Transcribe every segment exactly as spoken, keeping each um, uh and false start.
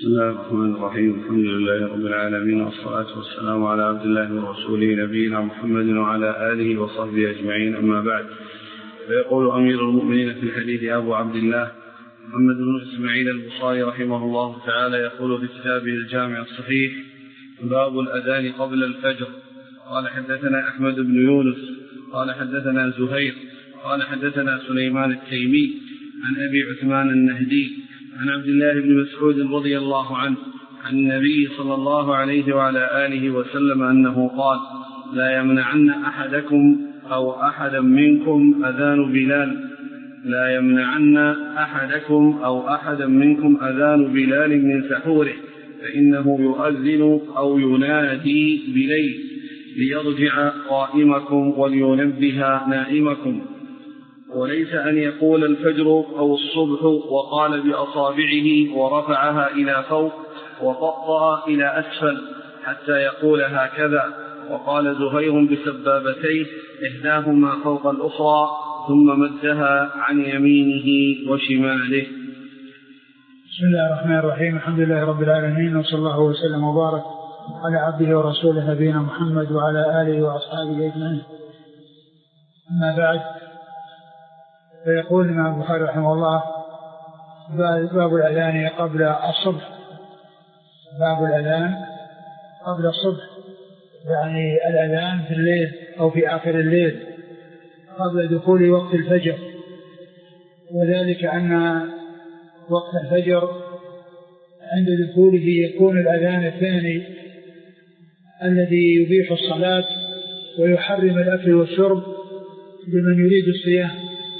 بسم الله الرحمن الرحيم. الحمد لله رب العالمين، والصلاة والسلام على عبد الله ورسوله نبينا محمد وعلى آله وصحبه أجمعين، أما بعد. فيقول أمير المؤمنين في الحديث أبو عبد الله محمد بن إسماعيل البخاري رحمه الله تعالى، يقول في كتابه الجامع الصحيح: باب الأذان قبل الفجر. قال حدثنا أحمد بن يونس قال حدثنا زهير قال حدثنا سليمان التيمي عن أبي عثمان النهدي عن عبد الله بن مسعود رضي الله عنه عن النبي صلى الله عليه وعلى آله وسلم أنه قال: لا يمنعن أحدكم أو أحدا منكم أذان بلال لا يمنعن أحدكم أو أحدا منكم أذان بلال من سحوره، فإنه يؤذن أو ينادي بليل ليرجع قائمكم ولينبه نائمكم، وليس أن يقول الفجر أو الصبح وقال بأصابعه ورفعها إلى فوق وقطع إلى أسفل حتى يقول هكذا. وقال زهير بسبابتيه إحداهما فوق الأخرى ثم مدها عن يمينه وشماله. بسم الله الرحمن الرحيم. الحمد لله رب العالمين، وصلى الله وسلم وبارك على عبده ورسوله نبينا محمد وعلى آله وأصحابه أجمعين، أما بعد. فيقول الإمام البخاري رحمه الله: باب الأذان قبل الصبح. باب الأذان قبل الصبح، يعني الأذان في الليل أو في آخر الليل قبل دخول وقت الفجر، وذلك أن وقت الفجر عند دخوله يكون الأذان الثاني الذي يبيح الصلاة ويحرم الأكل والشرب لمن يريد الصيام.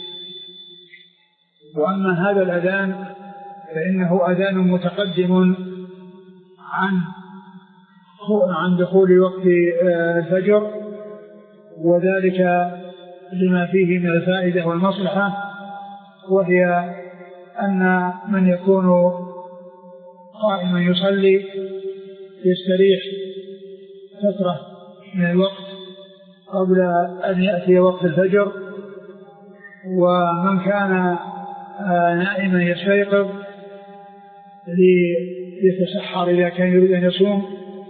وأما هذا الأذان فإنه أذان متقدم عن عن دخول وقت الفجر، وذلك لما فيه من الفائدة والمصلحة، وهي أن من يكون قائما يصلي يستريح فترة من الوقت قبل أن يأتي وقت الفجر، ومن كان نائما يستيقظ ليتسحر إذا كان يريد أن يصوم،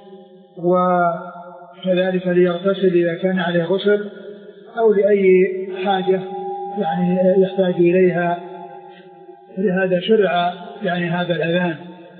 وكذلك ليغتسل إذا كان عليه غسل أو لأي حاجة يعني يحتاج إليها. لهذا شرع يعني هذا الأذان.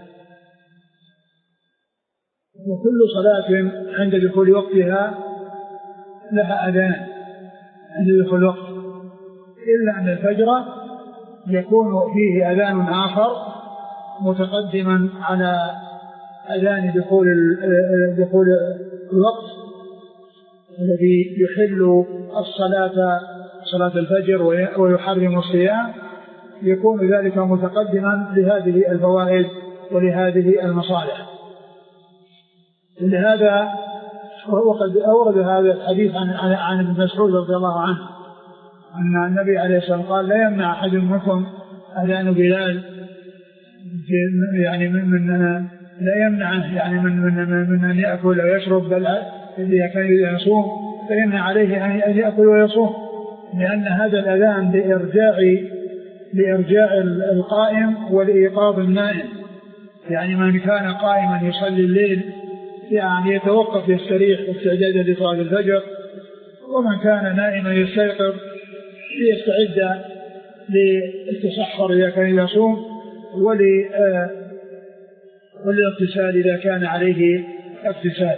وكل صلاة عند دخول وقتها لها أذان عند دخول الوقت، إلا أن الفجر يكون فيه أذان آخر متقدما على أذان دخول دخول الوقت الذي يحل الصلاة صلاة الفجر ويحرم الصيام، يكون ذلك متقدما لهذه الفوائد ولهذه المصالح. لهذا وقد أورد هذا الحديث عن عن ابن مسعود رضي الله عنه أن النبي عليه الصلاة والسلام قال: لا يمنع أحد منكم أذان بلال، يعني من, من لا يمنعه يعني من من من أن يأكل ويشرب، بل إذا كان يريد أن يصوم فإن عليه أن يأكل ويصوم، لأن هذا الأذان لإرجاع لإرجاع القائم ولإيقاظ النائم. يعني من كان قائما يصلي الليل يعني يتوقف يستريح استعدادا لصلاة الفجر، ومن كان نائما يستيقظ ليستعد للتسحر إذا كان يصوم، وللاغتسال إذا كان عليه اغتسال.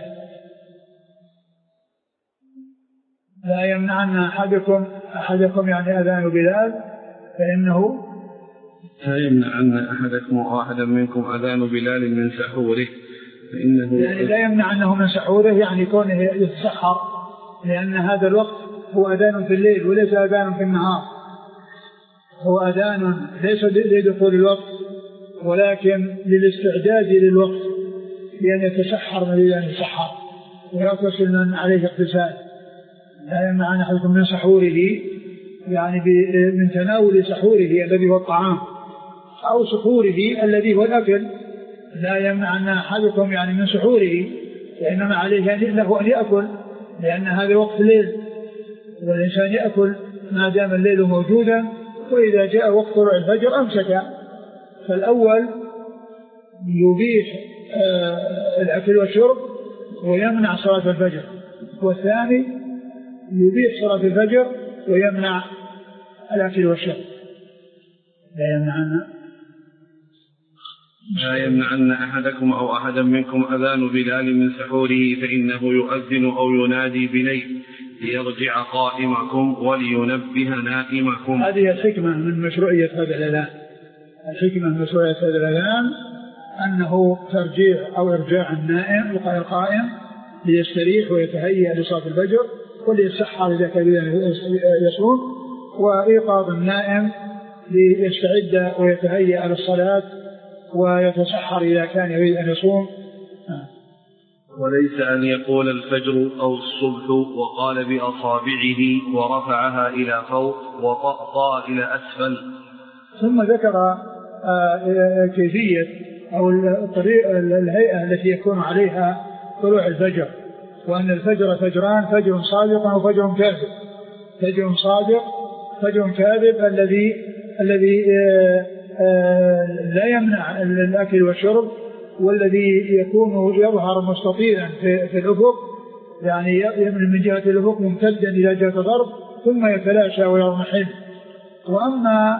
لا يمنعن أحدكم أحدكم يعني أذان بلال، فإنه لا يمنعن أحدكم أو أحدا منكم أذان بلال من سحوره، فإنه يعني لا يمنعنه من سحوره يعني كونه يتسحر، لأن هذا الوقت هو أذان في الليل وليس أذان في النهار، هو أذان ليس لدخول الوقت ولكن للاستعداد للوقت، لأن يتسحر من أن يتسحر ويغتسل من عليه اغتسال. لا يمنعن أحدكم من سحوره يعني من تناول سحوره الذي هو الطعام، أو سحوره الذي هو الأكل. لا يمنعن أحدكم يعني من سحوره، وإنما عليه له أن يأكل، لأن هذا وقت الليل والإنسان يأكل ما دام الليل موجودا، وإذا جاء وقت طلوع الفجر أمسك. فالأول يبيح الأكل والشرب ويمنع صلاة الفجر، والثاني يبيح صلاة الفجر ويمنع الأكل والشرب. لا يمنعن لا يمنعن أحدكم أو أحدا منكم أذان بلال من سحوره فإنه يؤذن أو ينادي بليل ليرجع قائمكم ولينبه نائمكم. هذه الحكمة من مشروعية هذا الأذان. الحكمة من مشروعية هذا الأذان أنه ترجيع أو إرجاع النائم القائم ليستريح ويتهيأ لصلاة الفجر وليسحر إذا كان يصوم، وإيقاظ النائم ليستعد ويتهيأ للصلاة ويتسحر إذا كان يريد أن يصوم. وليس أن يقول الفجر أو الصبح وقال بأصابعه ورفعها إلى فوق وطأطأ إلى أسفل. ثم ذكر كيفية أو الطريقة الهيئة التي يكون عليها طلوع الفجر، وأن الفجر فجران: فجر صادق وفجر كاذب. فجر صادق فجر كاذب الذي الذي لا يمنع الأكل والشرب، والذي يكون يظهر مستطيلا في, في الأفق، يعني يمن من جهة الأفق ممتدا إلى جهة الغرب ثم يتلاشى ويضمحل. وأما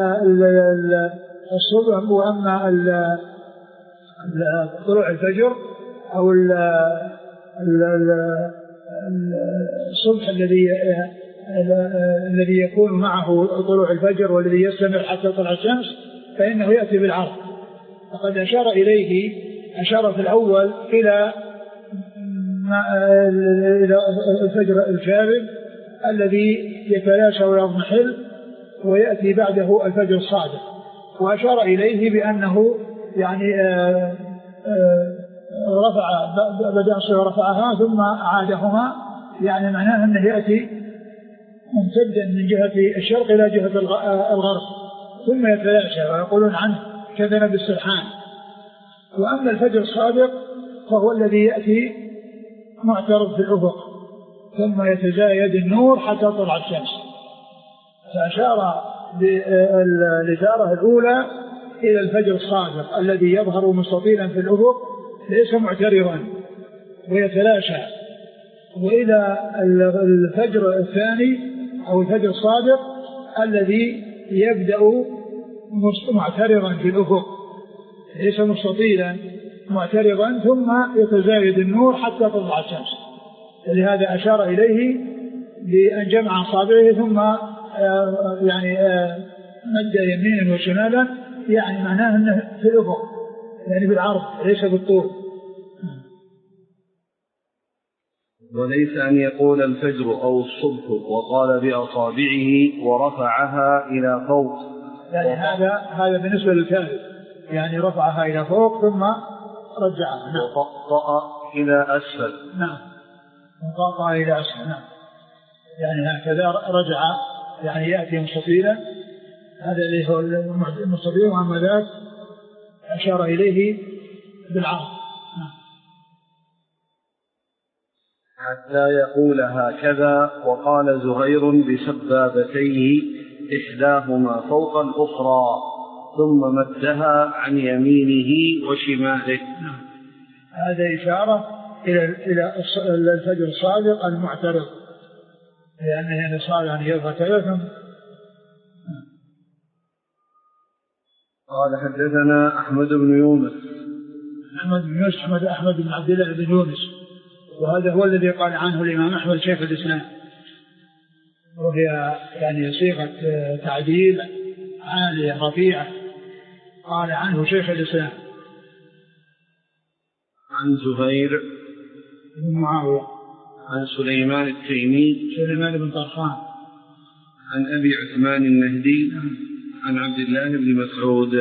الصبح وأما طلوع الفجر أو الصبح الذي الذي يكون معه طلوع الفجر والذي يستمر حتى طلع الشمس فإنه يأتي بالعرض. فقد أشار إليه أشار في الأول إلى الفجر الكاذب الذي يتلاشى ويضمحل، ويأتي بعده الفجر الصادق، وأشار إليه بأنه يعني آآ آآ رفع بدأ الصلاة رفعها ثم عادهما، يعني معناه أنه يأتي ممتدا من جهة الشرق إلى جهة الغرب ثم يتلاشى، ويقولون عنه كذنب السرحان. وأما الفجر الصادق فهو الذي يأتي معترض في الأفق ثم يتزايد النور حتى تطلع الشمس. فأشار بالإشارة الأولى إلى الفجر الصادق الذي يظهر مستطيلا في الأفق ليس معترضا ويتلاشى، وإلى الفجر الثاني أو الفجر الصادق الذي يبدأ معترضا في الأفق ليس مستطيلا معترضا ثم يتزايد النور حتى تطلع الشمس. لهذا أشار إليه بأن جمع أصابعه ثم يعني مد يمينا وشمالا، يعني معناه أنه في الأفق يعني بالعرض ليس بالطول. وليس أن يقول الفجر أو الصبح وقال بأصابعه ورفعها إلى فوق، يعني هذا هذا بالنسبة للكاذب، يعني رفعها إلى فوق ثم رجعها. نعم. وطأطأ إلى أسفل. نعم. وطأطأ إلى أسفل. نعم. يعني هكذا رجع، يعني يأتي مستطيلا، هذا اللي هو المستطيل، وأما ذاك أشار إليه بالعرض. نعم. حتى يقول هكذا. وقال زهير بسبابتيه إحداهما فوق الأخرى ثم مدها عن يمينه وشماله. نعم. هذا إشارة إلى إلى الفجر الصادق المعترض، لأنه يعني صار يعني يظهر كذا. قال حدثنا أحمد بن يونس. أحمد بن يونس أحمد أحمد بن عبد الله بن يونس، وهذا هو الذي قال عنه الإمام أحمد شيخ الإسلام، وهي يعني صيغة تعديل عالية رفيعة، قال عنه شيخ الإسلام. عن زهير بن معاوية عن سليمان التيمي سليمان بن طرخان عن أبي عثمان النهدي عن عبد الله بن مسعود.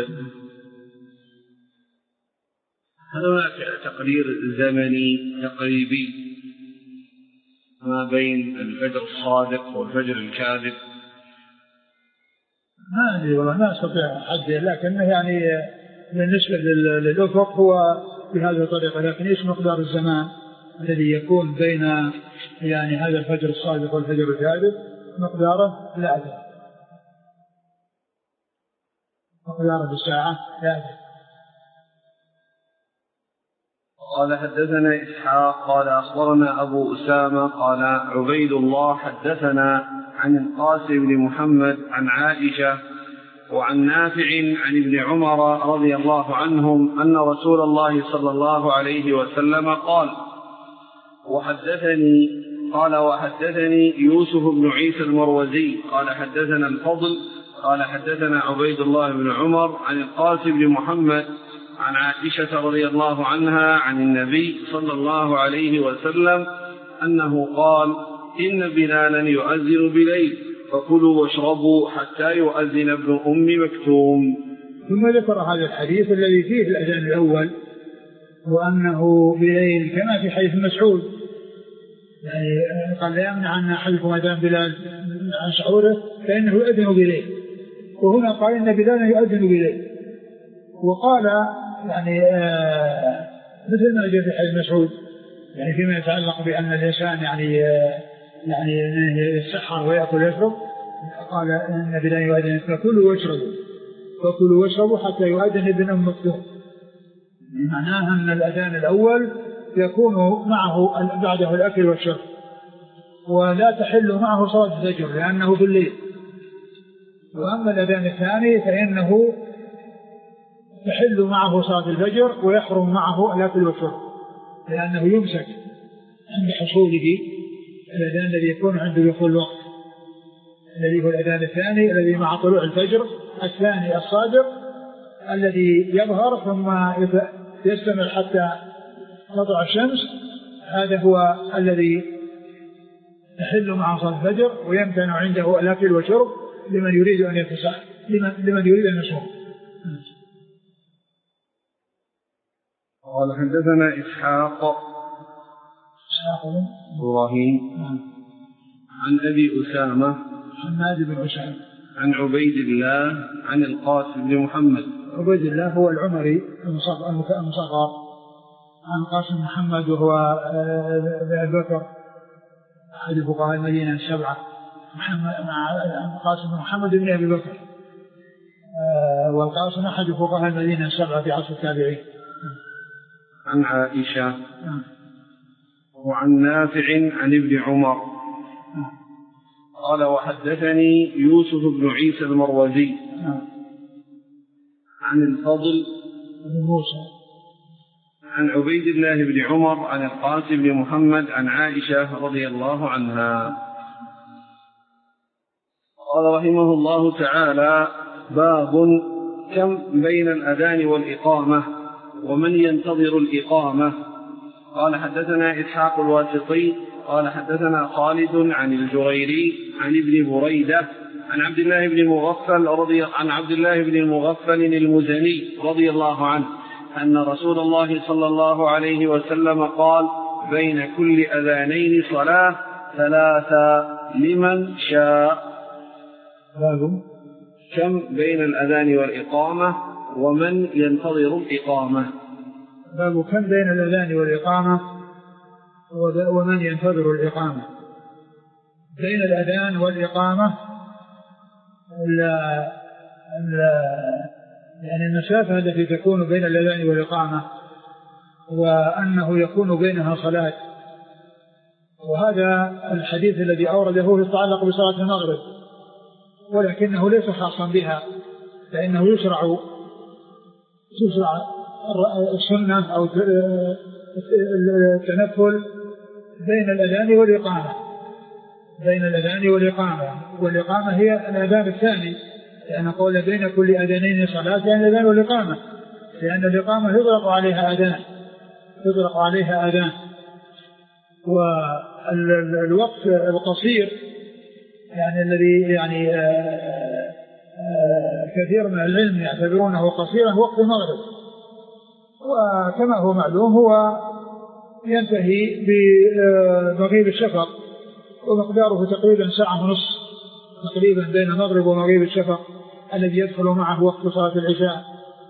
هذا هناك تقرير زمني تقريبي ما بين الفجر الصادق والفجر الكاذب. ما أدري والله، ما أستطيع حد، لكنه يعني بالنسبة للأفق هو بهذه الطريقة، لكن إيش مقدار الزمان الذي يكون بين يعني هذا الفجر الصادق والفجر الكاذب مقداره لا أدري، مقداره بالساعة لا أدري. قال حدثنا إسحاق قال أخبرنا أبو أسامة قال عبيد الله حدثنا عن القاسم بن محمد عن عائشة وعن نافع عن ابن عمر رضي الله عنهم أن رسول الله صلى الله عليه وسلم قال وحدثني قال وحدثني يوسف بن عيسى المروزي قال حدثنا الفضل قال حدثنا عبيد الله بن عمر عن القاسم بن محمد عن عائشة رضي الله عنها عن النبي صلى الله عليه وسلم أنه قال إن بلالا يؤذن بليل فكلوا واشربوا حتى يؤذن ابن أم مكتوم. ثم ذكر هذا الحديث الذي فيه الأذان الأول وأنه بليل كما في حديث مسعود يعني قال لا يمنع أن أحدكم أذان بلال عن شعوره فإنه يؤذن بليل، وهنا قال إن بلالا يؤذن بليل، وقال يعني آه مثل ما جاء في حديث مسعود يعني فيما يتعلق بأن الإنسان يعني آه يعني يسحر ويأكل ويشرب، قال إن بلالا يؤذن فكلوا واشربوا فكلوا واشربوا حتى يؤذن ابن أم مكتوم. معناها أن الأذان الأول يكون معه بعده الأكل والشرب، ولا تحل معه صلاة الفجر لأنه في الليل. وأما الأذان الثاني فإنه تحل معه صلاة الفجر ويحرم معه الأكل والشرب لأنه يمسك عند حصوله الأذان الذي يكون عند دخول الوقت الذي هو الأذان الثاني الذي مع طلوع الفجر الثاني الصادق الذي يظهر ثم يستمر حتى تطلع الشمس، هذا هو الذي تحل مع صلاة الفجر ويمتنع عنده الأكل والشرب لمن يريد أن يتساءل لمن, لمن يريد أن يصوم. قال حدثنا إسحاق إبراهيم عن أبي أسامة حماد بن أسامة عن عبيد الله عن القاسم بن محمد. عبيد الله هو العمري المصغر عن القاسم بن محمد وهو ابن بكر أحد فقهاء المدينة السبعة. محمد عن القاسم بن محمد بن أبي بكر والقاسم أحد فقهاء المدينة السبعة في عصر التابعين. عن عائشة وعن نافع عن ابن عمر قال وحدثني يوسف بن عيسى المروزي عن الفضل بن موسى عن عبيد الله بن عمر عن القاسم بن محمد عن عائشة رضي الله عنها قال رحمه الله تعالى باب كم بين الأذان والإقامة ومن ينتظر الإقامة. قال حدثنا إسحاق الواسطي قال حدثنا خالد عن الجريري عن ابن بريدة عن عبد الله بن المغفل رضي عن عبد الله بن المغفل المزني رضي الله عنه أن رسول الله صلى الله عليه وسلم قال بين كل أذانين صلاة ثلاثة لمن شاء. باب كم بين الأذان والإقامة ومن ينتظر الإقامة. باب كم بين الأذان والإقامة ومن ينتظر الإقامة. بين الأذان والإقامة لا لا يعني المسافة التي تكون بين الأذان والإقامة وأنه يكون بينها صلاة، وهذا الحديث الذي أورده يتعلق بصلاة المغرب ولكنه ليس خاصا بها، لأنه يشرع تشرع السنة أو التنفل بين الأذان والإقامة بين الأذان والإقامة والإقامة هي الأذان الثاني، لأن قول بين كل أذانين صلاة يعني الأذان والإقامة، لأن الإقامة يطلق عليها أذان يطلق عليها أذان والوقت القصير يعني الذي يعني آآ آآ كثير من العلم يعتبرونه قصيرا وقت المغرب، وكما هو معلوم هو ينتهي بمغيب الشفق ومقداره تقريبا ساعة ونصف تقريبا بين المغرب ومغيب الشفق الذي يدخل معه وقت صلاة العشاء.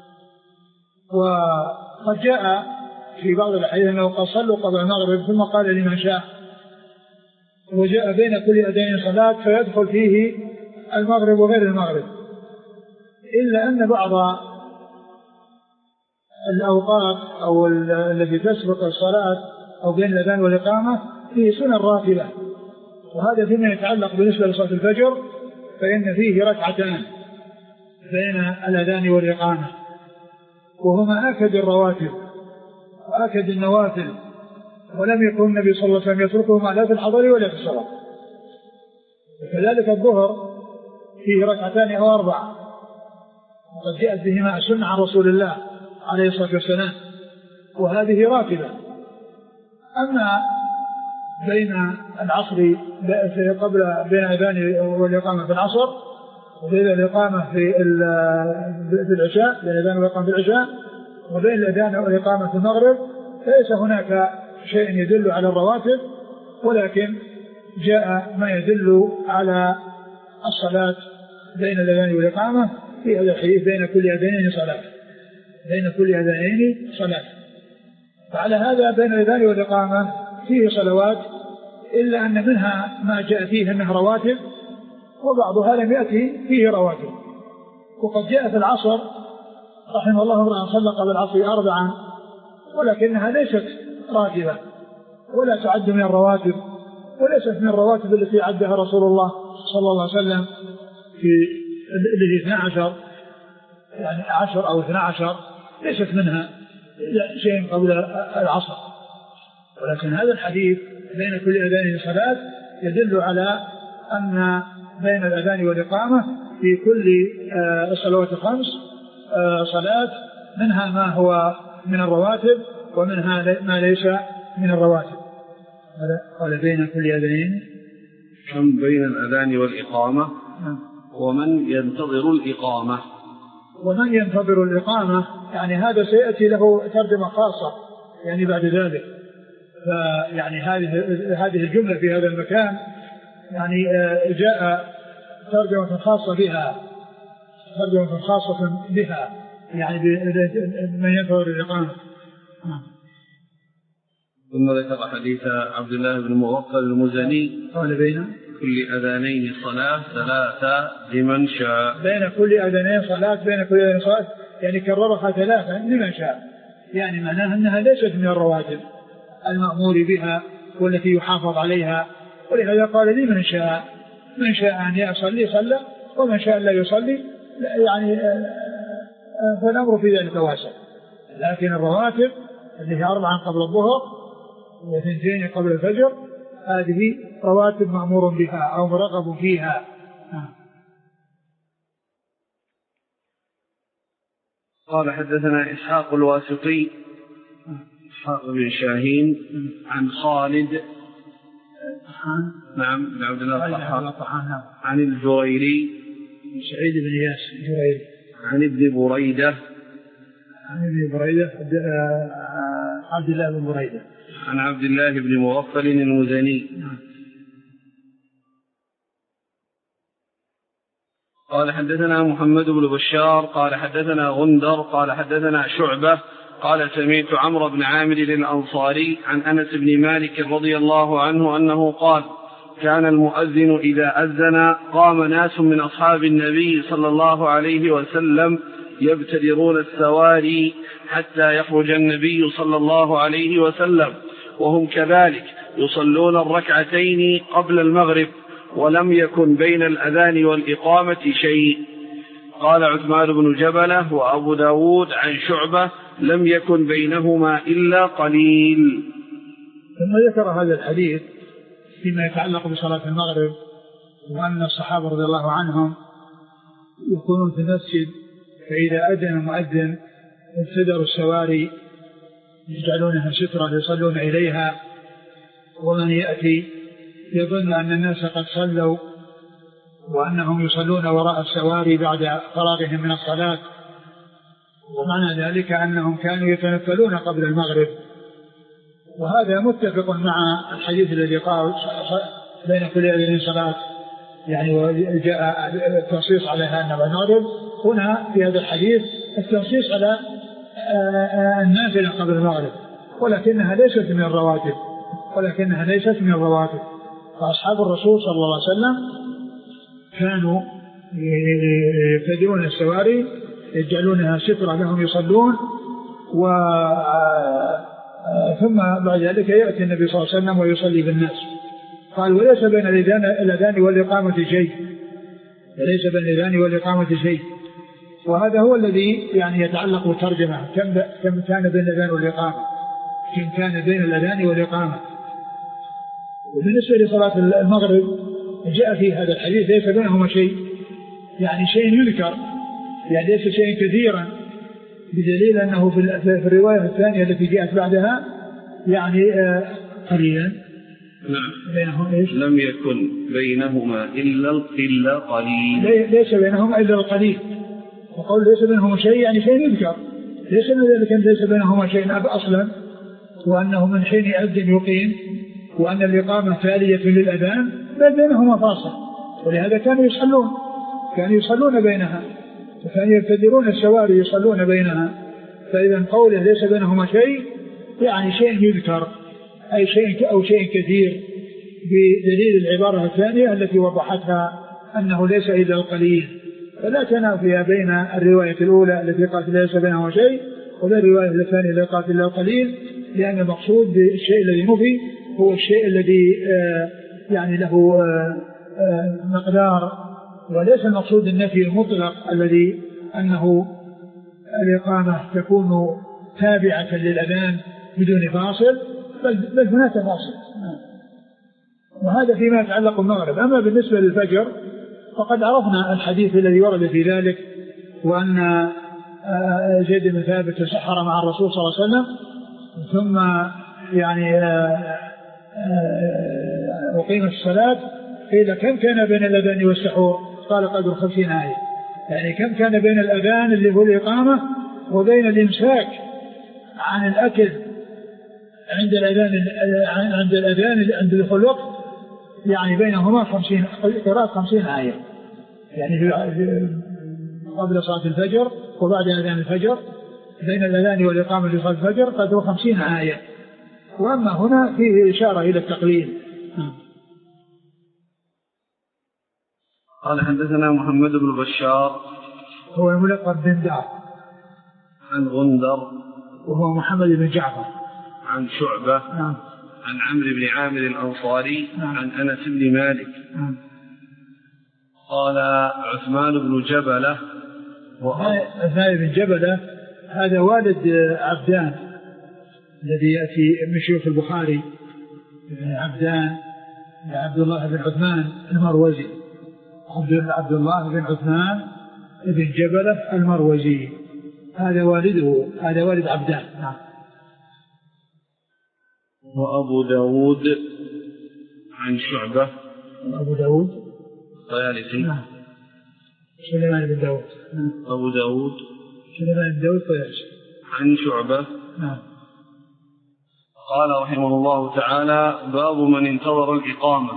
وقد جاء في بعض الأحاديث أنه قد صلوا قبل المغرب ثم قال لمن شاء، وجاء بين كل أذان صلاة فيدخل فيه المغرب وغير المغرب، إلا أن بعض الأوقات أو التي تسبق الصلاة أو بين الأذان والإقامة فيه سنن راتبة، وهذا فيما يتعلق بالنسبة لصلاة الفجر فإن فيه ركعتان بين الأذان والإقامة، وهما أكد الرواتب وأكد النوافل، ولم يكن النبي صلى الله عليه وسلم يتركهما لا في الحضر ولا في السفر. وكذلك الظهر فيه ركعتان أو أربعة، وقد جاءت بهما السنة عن رسول الله عليه الصلاة والسلام، وهذه راتبة. أما بين العصر قبل بين الأذان والإقامة في العصر وبين الإقامة في في العشاء، بين الأذان والإقامة في العشاء وبين الأذان والإقامة في المغرب، فليس هناك شيء يدل على الرواتب، ولكن جاء ما يدل على الصلاة بين الأذان والإقامة في هذا الحديث: بين كل أذانين صلاة، بين كل أذانين صلاة. فعلى هذا بين الأذان والإقامة فيه صلوات، إلا أن منها ما جاء فيه أنها رواتب، وبعضها لم يأتي فيه رواتب. وقد جاء في العصر رحمه الله امرأة صلى قبل العصر أربعا، ولكنها ليست راتبة ولا تعد من الرواتب، وليست من الرواتب التي عدها رسول الله صلى الله عليه وسلم في الذي اثنى عشر، يعني عشر أو اثنى عشر، ليست منها شيء قبل العصر. ولكن هذا الحديث بين كل أذان صلاة يدل على أن بين الأذان والإقامة في كل الصلوات الخمس صلاة، منها ما هو من الرواتب ومنها ما ليس من الرواتب. قال بين كل أذانين كم بين الأذان والإقامة، ومن ينتظر الإقامة. ومن ينتظر الإقامة يعني هذا سيأتي له ترجمة خاصة يعني بعد ذلك. فيعني هذه هذه الجملة في هذا المكان يعني جاء ترجمة خاصة بها، ترجمة خاصة بها يعني من ينتظر الإقامة. ثم ذكر حديث عبد الله بن مغفل المزني: قال بين كل أذانين صلاة ثلاثة لمن شاء. بين كل أذانين صلاة، بين كل أذانين صلاة يعني كررها ثلاثة لمن شاء، يعني معناها أنها ليست من الرواتب المأمور بها والتي يحافظ عليها. ولهذا قال لي من شاء، من شاء أن يصلي صلى، ومن شاء لا يصلي يعني فالأمر في ذلك واسع. لكن الرواتب اللي هي أربعا قبل الظهر وثنتين قبل الفجر هذه رواتب مأمور بها أو مرغب فيها. قال حدثنا إسحاق الواسطي إسحاق بن شاهين عن خالد نعم بن عبد الله الطحان عن الجريري سعيد بن إياس الجريري عن ابن بريدة عن ابن بريدة عبد الله بن بريدة عن عبد الله بن مغفل المزني قال حدثنا محمد بن بشار قال حدثنا غندر قال حدثنا شعبة قال سمعت عمرو بن عامر الأنصاري عن أنس بن مالك رضي الله عنه أنه قال: كان المؤذن إذا أذن قام ناس من أصحاب النبي صلى الله عليه وسلم يبتدرون السواري حتى يخرج النبي صلى الله عليه وسلم، وهم كذلك يصلون الركعتين قبل المغرب، ولم يكن بين الأذان والإقامة شيء. قال عثمان بن جبلة وأبو داود عن شعبة: لم يكن بينهما إلا قليل. ثم ذكر هذا الحديث فيما يتعلق بصلاة المغرب، وأن الصحابة رضي الله عنهم يكونون في المسجد فإذا أذن مؤذن ابتدروا السواري يجعلونها سترة يصلون إليها، ومن يأتي يظن أن الناس قد صلوا وأنهم يصلون وراء السواري بعد فراغهم من الصلاة، ومعنى ذلك أنهم كانوا يتنفلون قبل المغرب. وهذا متفق مع الحديث الذي قال بين كل أذان صلاة، يعني وجاء التنصيص على أن المغرب. هنا في هذا الحديث التنصيص على النافلة قبل المغرب، ولكنها ليست من الرواتب ولكنها ليست من الرواتب فأصحاب الرسول صلى الله عليه وسلم كانوا يبتدرون السواري يجعلونها سترة لهم يصلون، و ثم بعد ذلك يأتي النبي صلى الله عليه وسلم ويصلي بالناس. قال وليس بين الأذان والإقامة شيء، وليس بين الأذان والإقامة شيء. وهذا هو الذي يعني يتعلق بالترجمة، كم كان بين الأذان والإقامة، كم كان بين الأذان والإقامة. وبالنسبة لصلاة المغرب جاء في هذا الحديث ليس بينهما شيء، يعني شيء يذكر، يعني ليس شيء كثيرا، بدليل أنه في الرواية الثانية التي جاءت بعدها يعني قليلا. نعم. بينهم إيش؟ لم يكن بينهما إلا إلا قليل. ليس بينهما إلا القليل. وقول ليس بينهما شيء يعني شيء يذكر، ليس من ذلك ليس بينهما شيء أب أصلا، وأنه من حين يؤذن يقيم، وأن الإقامة تالية للأذان، بل بينهما فاصل. ولهذا كانوا يصلون كانوا يصلون بينها، وكانوا يبتدرون الشوارع يصلون بينها. فإذا قوله ليس بينهما شيء يعني شيء يذكر، أي شيء أو شيء كثير، بدليل العبارة الثانية التي وضحتها أنه ليس إلا القليل. فلا تنافي بين الرواية الأولى التي قالت ليس بينهما شيء وبين الرواية الثانية التي قالت إلا القليل، لأن المقصود بالشيء الذي نفي هو الشيء الذي يعني له مقدار، وليس المقصود النفي المطلق الذي أنه الإقامة تكون تابعة للأذان بدون فاصل، بل هناك فاصل. وهذا فيما يتعلق بالمغرب. أما بالنسبة للفجر فقد عرفنا الحديث الذي ورد في ذلك، وأن زيد بن ثابت تسحر مع الرسول صلى الله عليه وسلم، ثم يعني أقيمت الصلاة، قيل كم كان بين الأذان والسحور؟ قال قدر خمسين آية. يعني كم كان بين الأذان اللي هو الإقامة وبين الإمساك عن الأكل عند الأذان عند الأذان عند دخول الوقت، يعني بينهما خمسين قراءة خمسين آية، يعني قبل صلاة الفجر وبعد أذان الفجر، بين الأذان والإقامة لصلاة الفجر قدر خمسين آية. وأما هنا فيه إشارة إلى التقليل. قال حدثنا محمد بن بشار هو الملقب بن دار، عن غندر وهو محمد بن جعفر، عن شعبة نعم. عن عمرو بن عامر الأنصاري، نعم. عن أنس بن مالك، نعم. قال عثمان بن جبلة، عثمان بن جبلة هذا والد عبدان الذي يأتي من شيوخ البخاري، عبدان عبد الله بن عثمان المروزي، عبد الله بن عثمان بن جبلة المروزي، هذا والده، هذا والد عبدان. نعم. وأبو داود عن شعبة، أبو داود طيالسي، نعم. سليمان بن داود، أبو داود سليمان بن داود طيالسي، عن شعبة، نعم. قال رحمه الله تعالى: باب من انتظر الإقامة.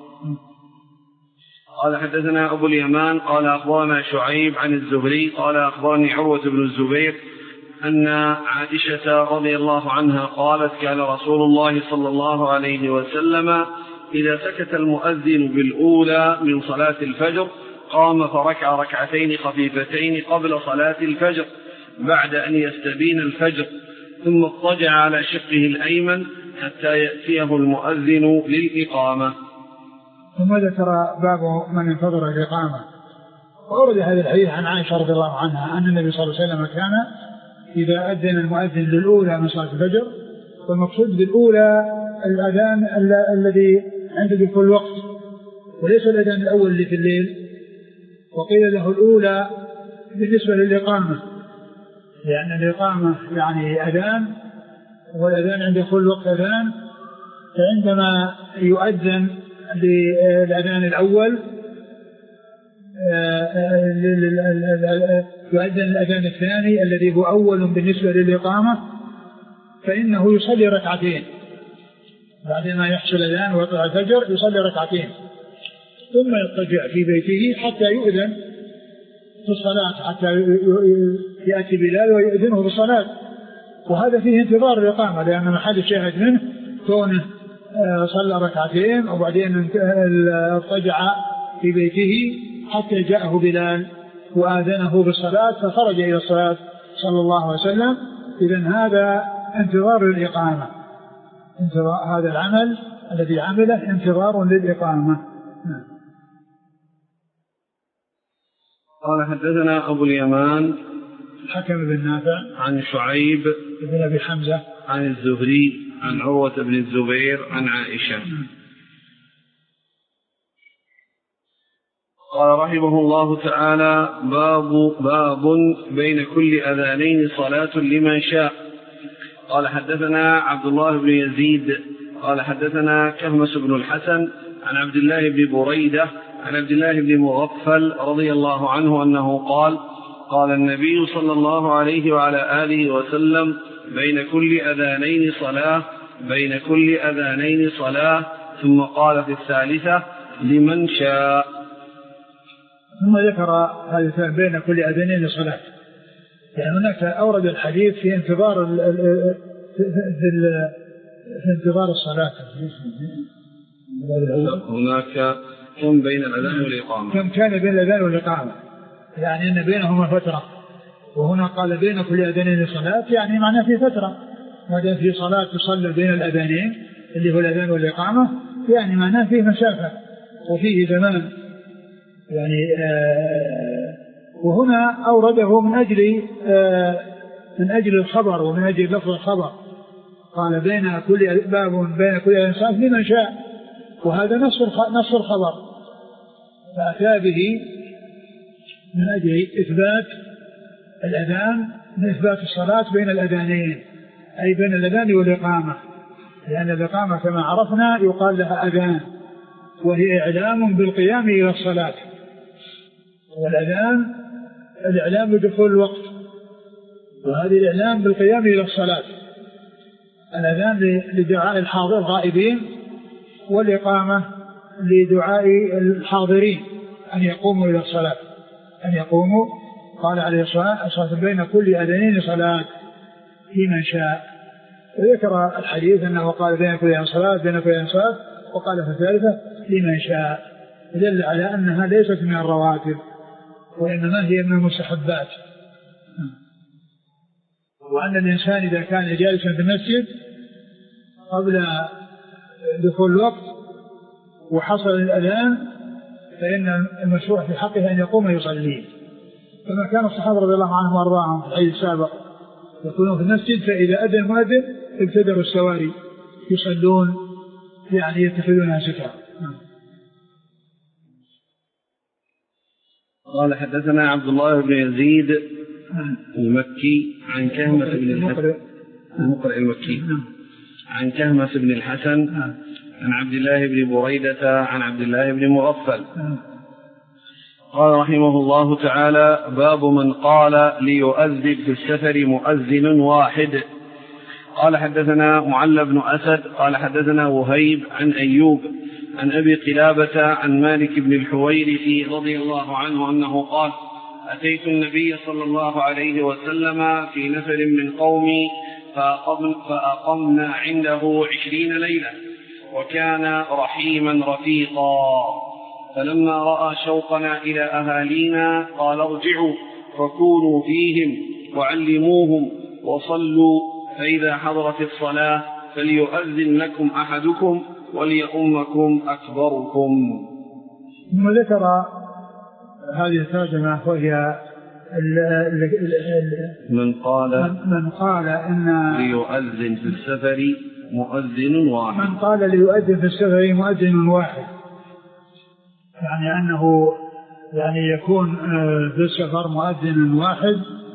قال حدثنا أبو اليمان قال أخبرنا شعيب عن الزهري قال أخبرني عروة بن الزبير أن عائشة رضي الله عنها قالت: كان رسول الله صلى الله عليه وسلم إذا سكت المؤذن بالأولى من صلاة الفجر قام فركع ركعتين خفيفتين قبل صلاة الفجر بعد أن يستبين الفجر، ثم اضطجع على شقه الأيمن حتى يأتيه المؤذن للإقامة. ثم ذكر باب من انتظر الإقامة. وورد هذا الحديث عن عائشة رضي الله عنها أن النبي صلى الله عليه وسلم كان إذا أذن المؤذن للأولى من صلاة الفجر، والمقصود بالأولى الأذان الذي عند دخول الوقت، وليس الأذان الأول اللي في الليل. وقيل له الأولى بالنسبة للإقامة، لأن الإقامة يعني أذان، والأذان عند دخول الوقت أذان. فعندما يؤذن للأذان الأول يؤذن الأذان الثاني الذي هو أول بالنسبة للإقامة، فإنه يصلي ركعتين بعدما يحصل الأذان ويطلع الفجر، يصلي ركعتين ثم يضطجع في بيته حتى يؤذن في الصلاة، حتى يأتي بلال ويؤذنه بالصلاة. وهذا فيه انتظار الإقامة، لأن محل الشاهد منه كونه صلى ركعتين وبعدين اضطجع في بيته حتى جاءه بلال وآذنه بالصلاة فخرج إلى الصلاة صلى الله عليه وسلم. إذن هذا انتظار للإقامة، انتظار هذا العمل الذي عمله انتظار للإقامة. قال حدثنا أبو اليمان الحكم بن نافع عن شعيب بن أبي حمزة عن الزهري عن عروة بن الزبير عن عائشة. قال رحمه الله تعالى: باب باب بين كل أذانين صلاة لمن شاء. قال حدثنا عبد الله بن يزيد قال حدثنا كهمس بن الحسن عن عبد الله بن بريدة عن عبد الله بن مغفل رضي الله عنه أنه قال: قال النبي صلى الله عليه وعلى آله وسلم: بين كل أذانين صلاة بين كل أذانين صلاة ثم قال في الثالثة: لمن شاء. ثم ذكر هذا بين كل أذانين صلاة، يعني هناك أورد الحديث في انتظار ال ال في, في انتظار الصلاة. هناك كم بين الأذان والإقامة؟ كم كان بين الأذان والإقامة، يعني أن بينهما فترة. وهنا قال بين كل أذانين صلاة، يعني معناه في فترة. وإذا في صلاة تصلى بين الأذانين اللي هو الأذان والإقامة، يعني معناه فيه مسافة وفيه زمان. يعني آه وهنا أورده من أجل آه من أجل الخبر ومن أجل لفظ الخبر. قال بين كل باب بين كل إنسان لمن شاء، وهذا نص نص الخبر، فأتى به من أجل إثبات الأذان، من إثبات الصلاة بين الأذانين، أي بين الأذان والإقامة، لأن الإقامة كما عرفنا يقال لها أذان، وهي إعلام بالقيام إلى الصلاة. والأذان الإعلام بدخول الوقت، وهذه الإعلام بالقيام إلى الصلاة. الأذان لدعاء الحاضر الغائبين، والإقامة لدعاء الحاضرين أن يقوموا إلى الصلاة، أن يقوموا. قال عليه الصلاة والسلام: بين كل أذانين صلاة لمن شاء. وذكر الحديث أنه قال بين كل أذانين صلاة بين كل أذانين صلاة، وقال في الثالثة لمن شاء، يدل على أنها ليست من الرواتب، وإنما هي من المستحبات. وأن الإنسان إذا كان جالسا في المسجد قبل دخول الوقت وحصل الأذان، فإن المشروع في حقه أن يقوم يصلي، كما كان الصحابة رضي الله عنهم وأرضاهم في الحديث السابق يكونون في المسجد، فإذا أذن المؤذن ابتدروا السواري يصلون، يعني يتخذونها سترة. قال حدثنا عبد الله بن يزيد المكي عن كهمس بن الحسن المقرئ المكي عن كهمس بن الحسن عن عبد الله بن بريدة عن عبد الله بن مغفل. قال رحمه الله تعالى: باب من قال ليؤذن في السفر مؤذن واحد. قال حدثنا معل بن أسد قال حدثنا وهيب عن أيوب عن أبي قلابة عن مالك بن الحويرث رضي الله عنه أنه قال: أتيت النبي صلى الله عليه وسلم في نفر من قومي فأقمنا عنده عشرين ليلة، وكان رحيما رفيقا، فلما رأى شوقنا إلى أهالينا قال: ارجعوا فكونوا فيهم وعلموهم وصلوا، فإذا حضرت الصلاة فليؤذن لكم أحدكم وليؤمكم أكبركم. ثم ذكر هذه الترجمة، وهي ال ال ال من قال من قال إن ليؤذن في السفر مؤذن واحد، من قال ليؤذن في السفر مؤذن واحد، يعني أنه يعني يكون في السفر مؤذن واحد.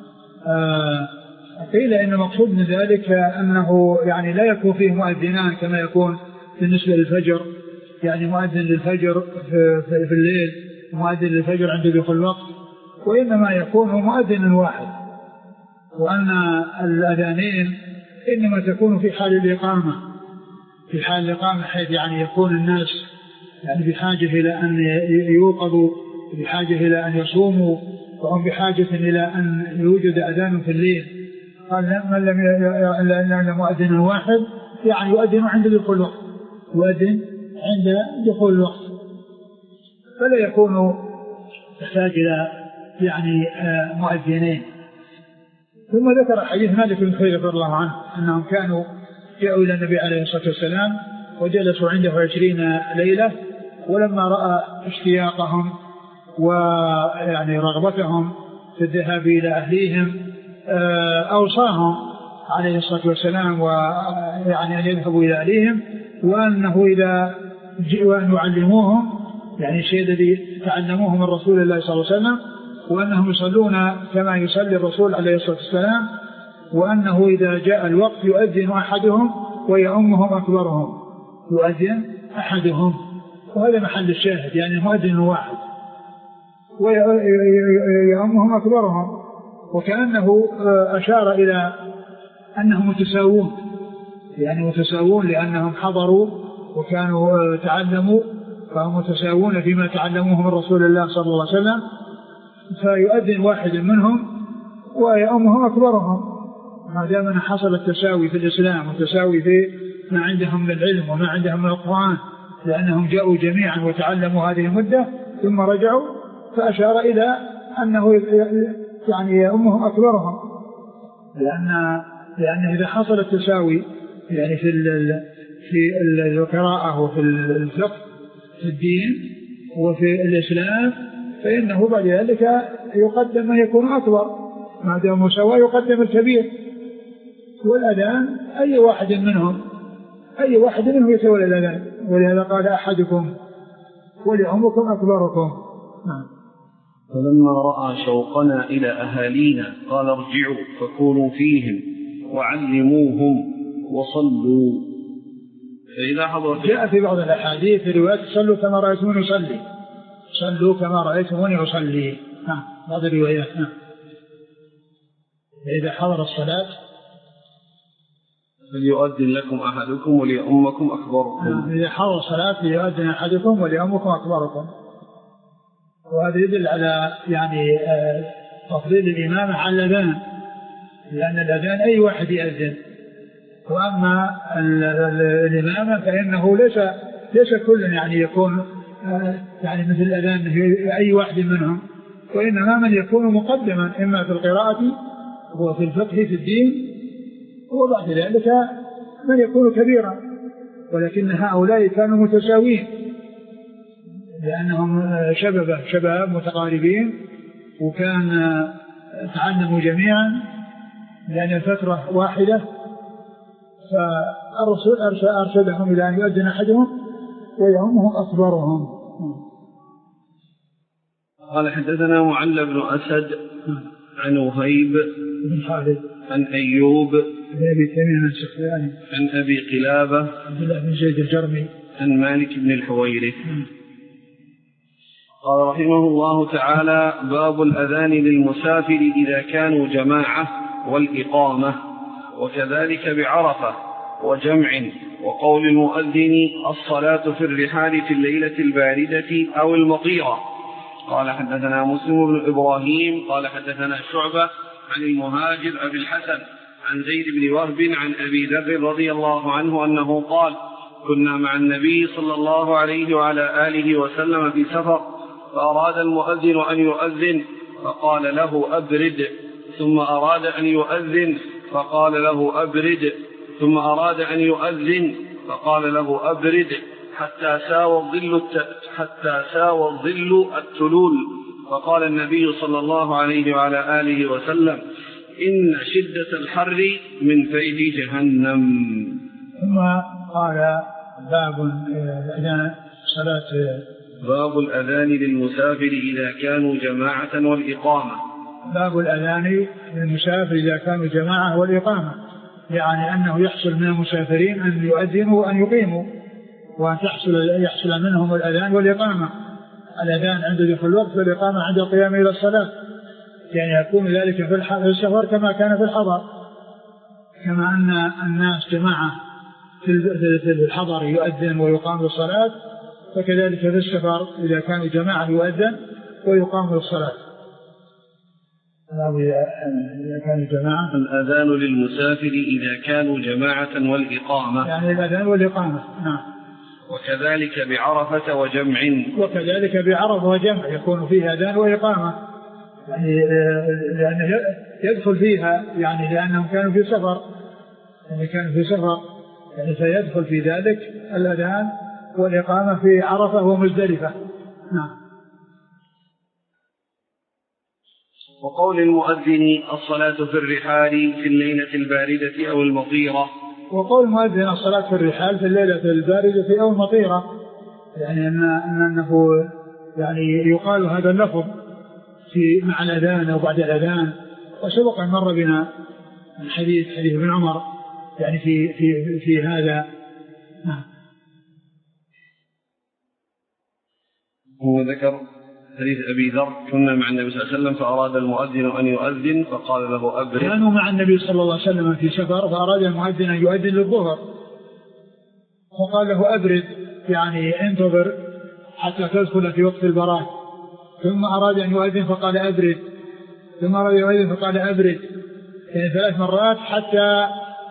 قيل إن المقصود من ذلك أنه يعني لا يكون فيه مؤذنان كما يكون بالنسبة للفجر، يعني مؤذن للفجر في, في, في الليل ومؤذن للفجر عند دخول الوقت، وإنما يكون مؤذن واحد. وأن الأذانين إنما تكون في حال الإقامة، في حال الإقامة، حيث يعني يكون الناس يعني بحاجة إلى أن يوقظوا، بحاجة إلى أن يصوموا، وهم بحاجة إلى أن يوجد أذان في الليل. قال: من لم يأذن مؤذن واحد، يعني يؤذن عند دخول الوقت، يؤذن عند دخول الوقت، فلا يكون يحتاج إلى يعني مؤذنين. ثم ذكر حديث مالك بن خويلد رضي الله عنه أنهم كانوا جاءوا إلى النبي عليه الصلاة والسلام وجلسوا عنده عشرين ليلة، ولما رأى اشتياقهم ويعني رغبتهم في الذهاب إلى أهليهم أوصاهم عليه الصلاة والسلام ويعني أن يذهبوا إلى أهليهم، وأنه إذا جئوا أن يعلموهم يعني الشيء الذي تعلموه من رسول الله صلى الله عليه وسلم، وأنهم يصلون كما يصلي الرسول عليه الصلاة والسلام، وأنه إذا جاء الوقت يؤذن أحدهم ويؤمهم أكبرهم، يؤذن أحدهم، وهذا محل الشاهد يعني مؤذن واحد ويؤمهم أكبرهم، وكأنه أشار إلى أنهم متساوون، يعني متساوون لأنهم حضروا وكانوا تعلموا فهم متساوون فيما تعلموه من رسول الله صلى الله عليه وسلم، فيؤذن واحد منهم ويؤمهم أكبرهم، ما دام أن حصل التساوي في الإسلام والتساوي في ما عندهم من العلم وما عندهم من القرآن، لأنهم جاءوا جميعا وتعلموا هذه المدة ثم رجعوا، فأشار إلى أنه يعني يؤمهم أكبرهم، لأن لأن إذا حصل التساوي يعني في في القراءة وفي الفقه في الدين وفي الإسلام، فإنه بعد ذلك يقدم من يكون أكبر، ما دام مساواة يقدم الكبير. والأذان أي واحد منهم أي واحد منهم يتولى الأذان، ولهذا قال أحدكم ولأمكم أكبركم. نعم. فلما رأى شوقنا إلى أهالينا قال ارجعوا فكونوا فيهم وعلموهم وصلوا. فإذا حضرت جاء في بعض الأحاديث في رواية صلوا كما رأيتموني يصلي، صلوا كما رأيتموني يصلي. نعم بعض الروايات. نعم. إذا حضر الصلاة فليؤذن لكم أحدكم وليؤمكم أكبركم. نعم. إذا حضر الصلاة فليؤذن أحدكم وليؤمكم أكبركم، وهذا يدل على يعني تفضيل الإمامة على الأذان، لأن الأذان أي واحد يأذن، وأما الإمامة فإنه ليس ليس كل يعني يكون يعني مثل الأذان أي واحد منهم، وإنما من يكون مقدما إما في القراءة وفي الفقه في الدين، وبعد ذلك من يكون كبيرا، ولكن هؤلاء كانوا متساوين لأنهم شباب شباب متقاربين، وكان تعلموا جميعا لأن الفترة واحدة، فالرسول أرشدهم إلى أن يؤذن أحدهم ويؤمهم أكبرهم. قال حدثنا معل بن أسد عن وهيب بن خالد عن أيوب عن أبي تميم السختياني عن أبي قلابة عبد الله بن زيد الجرمي عن مالك بن الحويرث قال رحمه الله تعالى: باب الأذان للمسافر إذا كانوا جماعة والإقامة، وكذلك بعرفة وجمع، وقول المؤذن الصلاة في الرحال في الليلة الباردة أو المطيرة. قال حدثنا مسلم بن إبراهيم قال حدثنا شعبة عن المهاجر أبي الحسن عن زيد بن وهب عن أبي ذر رضي الله عنه أنه قال: كنا مع النبي صلى الله عليه وعلى آله وسلم في سفر، فأراد المؤذن أن يؤذن فقال له أبرد، ثم أراد أن يؤذن فقال له أبرد، ثم أراد أن يؤذن فقال له أبرد، حتى ساوى الظل حتى ساوى الظل التلول. فقال النبي صلى الله عليه وعلى آله وسلم: إن شدة الحر من فيض جهنم. ثم قال: باب الأذان صلاة باب الأذان للمسافر إذا كانوا جماعة والإقامة. باب الأذان للمسافر إذا كانوا جماعة والإقامة، يعني أنه يحصل من المسافرين أن يؤذنوا وأن يقيموا، وأن تحصل يحصل منهم الأذان والإقامة. الأذان عند دخول الوقت والإقامة عند القيام إلى الصلاة، يعني يكون ذلك في السفر كما كان في الحضر، كما أن الناس جماعة في الحضر يؤذن ويقام للصلاة، فكذلك في السفر إذا كانوا جماعة يؤذن ويقام للصلاة. إذا كانوا جماعة الأذان للمسافر إذا كانوا جماعة والإقامة، يعني الأذان والإقامة. نعم. وكذلك بعرفة وجمع. وكذلك بعرفة وجمع يكون فيه أذان وإقامة، يعني لأن يدخل فيها يعني لأنهم كانوا في سفر يعني كانوا في سفر يعني فيدخل في ذلك الأذان والإقامة في عرفة ومزدلفة. نعم. وقول المؤذن الصلاة في الرحال في الليلة الباردة أو المطيرة. وقول المؤذن الصلاة في الرحال في الليلة الباردة أو المطيرة يعني أن أنه يعني يقال هذا اللفظ في مع الأذان أو بعد الأذان. وسبق أن مر بنا الحديث حديث ابن عمر يعني في في في هذا. نعم. هو ذكر حديث أبي ذر كنا مع النبي صلى الله عليه وسلم فأراد المؤذن أن يؤذن فقال له أبرد. كانوا مع النبي صلى الله عليه وسلم في سفر فأراد المؤذن أن يؤذن للظهر فقال له أبرد يعني انتظر حتى تدخل في وقت البراد. ثم أراد أن يؤذن فقال أبرد ثم أراد أن يؤذن فقال أبرد يعني ثلاث مرات حتى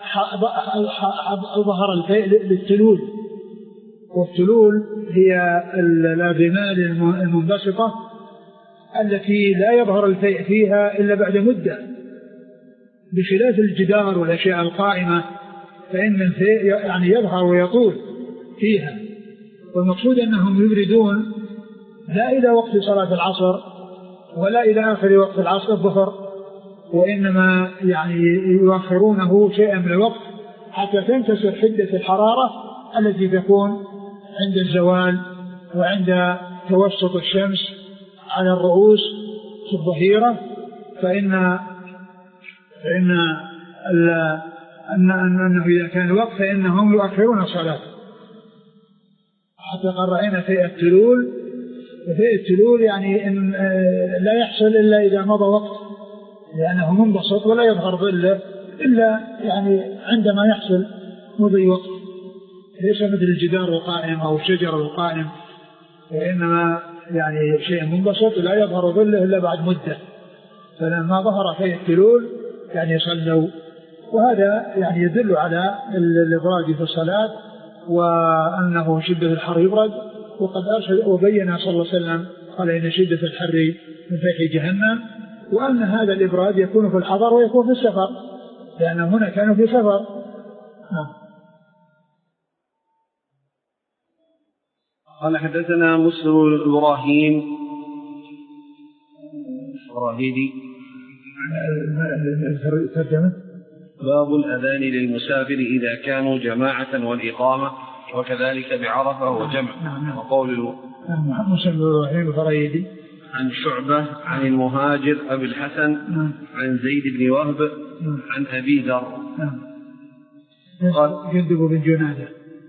ظهر الفيء للتلول. والتلول هي الرمال المنبسطة التي لا يظهر الفيء فيها إلا بعد مدة بخلاف الجدار والأشياء القائمة فإن الفيء يعني يظهر ويطول فيها. والمقصود أنهم يبردون لا إلى وقت صلاة العصر ولا إلى آخر وقت العصر الظهر وإنما يعني يؤخرونه شيئا من الوقت حتى تنكسر حدة الحرارة التي تكون عند الزوال وعند توسط الشمس على الرؤوس في الظهيرة. فإن فإن أن أنه إذا كان وقت فإنهم يؤخرون الصلاة حتى قد رأينا في التلول. وفي التلول يعني إن لا يحصل إلا إذا مضى وقت لأنه منبسط ولا يظهر ظله إلا يعني عندما يحصل مضي وقت ليس مثل الجدار القائم أو الشجر القائم وإنما يعني شيء منبسط لا يظهر ظله إلا بعد مدة. فلما ظهر فيه التلول يعني صلوا. وهذا يعني يدل على الإبراد في الصلاة وأنه شدة الحر يبرد. وقد أرشد وبين صلى الله عليه وسلم قال إن شدة الحر من فيح جهنم وأن هذا الإبراد يكون في الحضر ويكون في السفر لأن هنا كانوا في سفر. قال حدثنا مسلم بن إبراهيم إبراهيدي باب الأذان للمسافر إذا كانوا جماعة والإقامة وكذلك بعرفة وجمع. وقول مسلم بن إبراهيم الفريدي عن شعبة عن المهاجر أبي الحسن عن زيد بن وهب عن أبي ذر قال جندب بن جنادة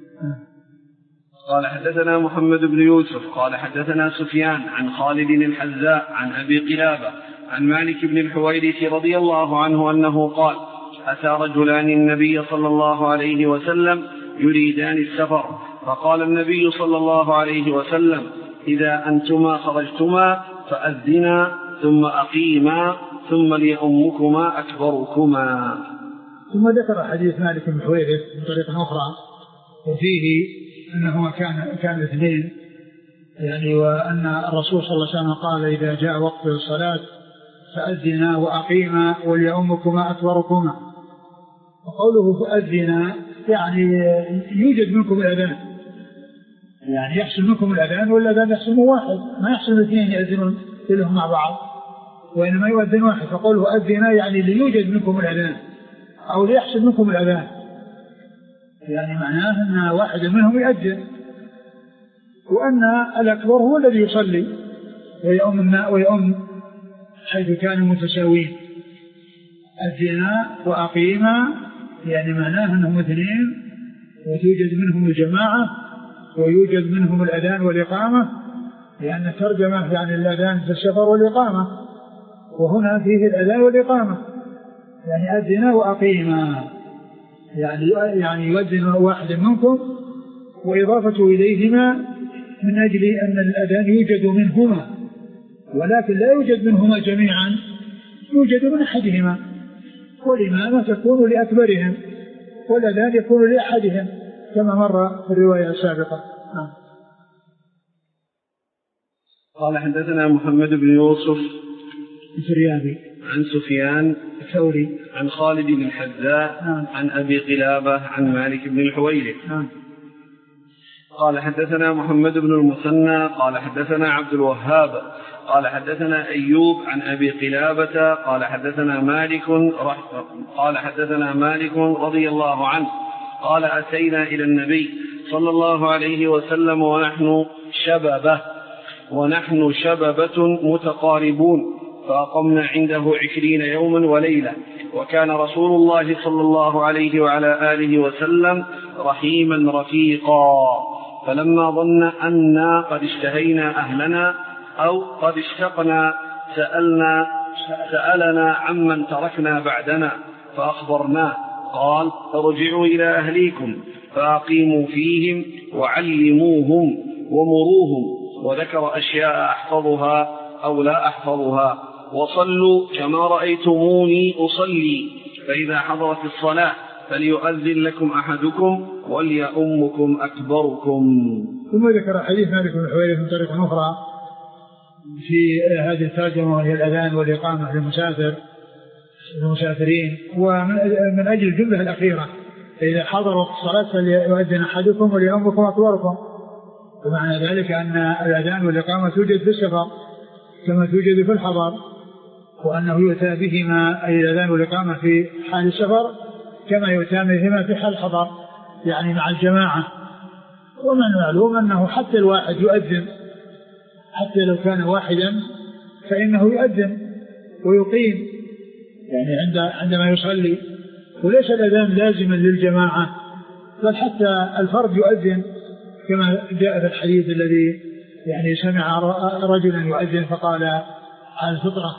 قال حدثنا محمد بن يوسف قال حدثنا سفيان عن خالد الحذاء عن أبي قلابة عن مالك بن الحويرث رضي الله عنه أنه قال أتى رجلان النبي صلى الله عليه وسلم يريدان السفر فقال النبي صلى الله عليه وسلم إذا أنتما خرجتما فأذنا ثم أقيما ثم ليؤمكما أكبركما. ثم ذكر حديث مالك بن الحويرث من طريق أخرى وفيه أنه كان كان اثنين يعني وأن الرسول صلى الله عليه وسلم قال إذا جاء وقت الصلاة فأذنا وأقيما وليؤمكما أكبركما. وقوله فأذنا يعني يوجد منكم الأذان يعني يحصل منكم الأذان والأذان يحصل من واحد ما يحصل اثنين يأذنون كلهم مع بعض وإنما يؤذن واحد. فقوله أذنا يعني ليوجد منكم الأذان أو ليحصل منكم الأذان يعني معناه أن واحد منهم يؤذن وأن الأكبر هو الذي يصلي ويؤم الماء ويؤم حيث كانوا متساوين. أذنا وأقيما يعني معناه أنهم اثنين وتوجد منهم الجماعة ويوجد منهم الأذان والإقامة لأن ترجمة يعني الأذان في السفر والإقامة وهنا فيه الأذان والإقامة يعني أذنا وأقيما يعني يعني يؤذن واحد منكم وإضافته إليهما من أجل أن الأذان يوجد منهما ولكن لا يوجد منهما جميعا يوجد من أحدهما والإمامة تكون لأكبرهم والأذان يكون لأحدهم كما مر في الرواية السابقة. قال حدثنا محمد بن يوسف الفريابي عن سفيان الثوري عن خالد بن الحذاء نعم. عن أبي قلابة عن مالك بن الحويرث نعم. قال حدثنا محمد بن المثنى قال حدثنا عبد الوهاب قال حدثنا أيوب عن أبي قلابة قال حدثنا مالك قال حدثنا مالك رضي الله عنه قال أتينا إلى النبي صلى الله عليه وسلم ونحن شببة ونحن شببة متقاربون فأقمنا عنده عشرين يوما وليلة وكان رسول الله صلى الله عليه وعلى آله وسلم رحيما رفيقا فلما ظن أننا قد اشتهينا أهلنا أو قد اشتقنا سألنا سألنا عمن تركنا بعدنا فأخبرناه قال ارجعوا إلى أهليكم فأقيموا فيهم وعلموهم ومروهم وذكر أشياء أحفظها أو لا أحفظها وصلوا كما رأيتموني أصلي فإذا حضرت الصلاة فليؤذن لكم أحدكم وليؤمكم أكبركم. ثم ذكر حديث مالك بن الحويرث من طريق أخرى في هذه الترجمة وهي الأذان والإقامة للمسافر المسافرين ومن أجل الجملة الأخيرة فإذا حضرت الصلاة فليؤذن أحدكم وليؤمكم أكبركم ومعنى ذلك أن الأذان والإقامة توجد في السفر كما توجد في الحضر وأنه يؤتى بهما أي الأذان والإقامة في حال السفر كما يؤتى بهما في حال الحضر يعني مع الجماعة. ومن معلوم أنه حتى الواحد يؤذن حتى لو كان واحدا فإنه يؤذن ويقيم يعني عند عندما يصلي وليس الأذان لازما للجماعة بل حتى الفرد يؤذن كما جاء في الحديث الذي يعني سمع رجلا يؤذن فقال على الفطرة.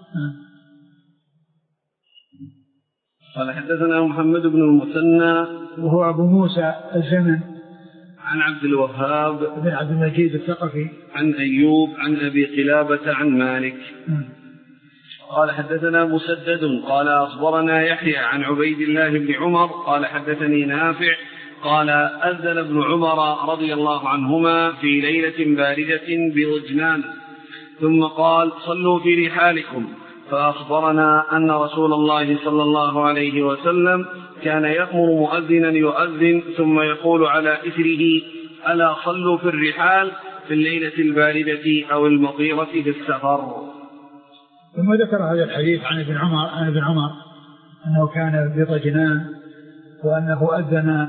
قال حدثنا محمد بن المثنى وهو أبو موسى الزمن عن عبد الوهاب بن عبد المجيد الثقفي عن أيوب عن أبي قلابة عن مالك م. قال حدثنا مسدد قال أخبرنا يحيى عن عبيد الله بن عمر قال حدثني نافع قال أذن ابن عمر رضي الله عنهما في ليلة باردة بضجنان ثم قال صلوا في رحالكم فأخبرنا أن رسول الله صلى الله عليه وسلم كان يأمر مؤذنا يؤذن ثم يقول على إثره ألا صلوا في الرحال في الليلة الباردة أو المطيرة في السفر. ثم ذكر هذا الحديث عن ابن عمر عن ابن عمر أنه كان بضجنان وأنه أذن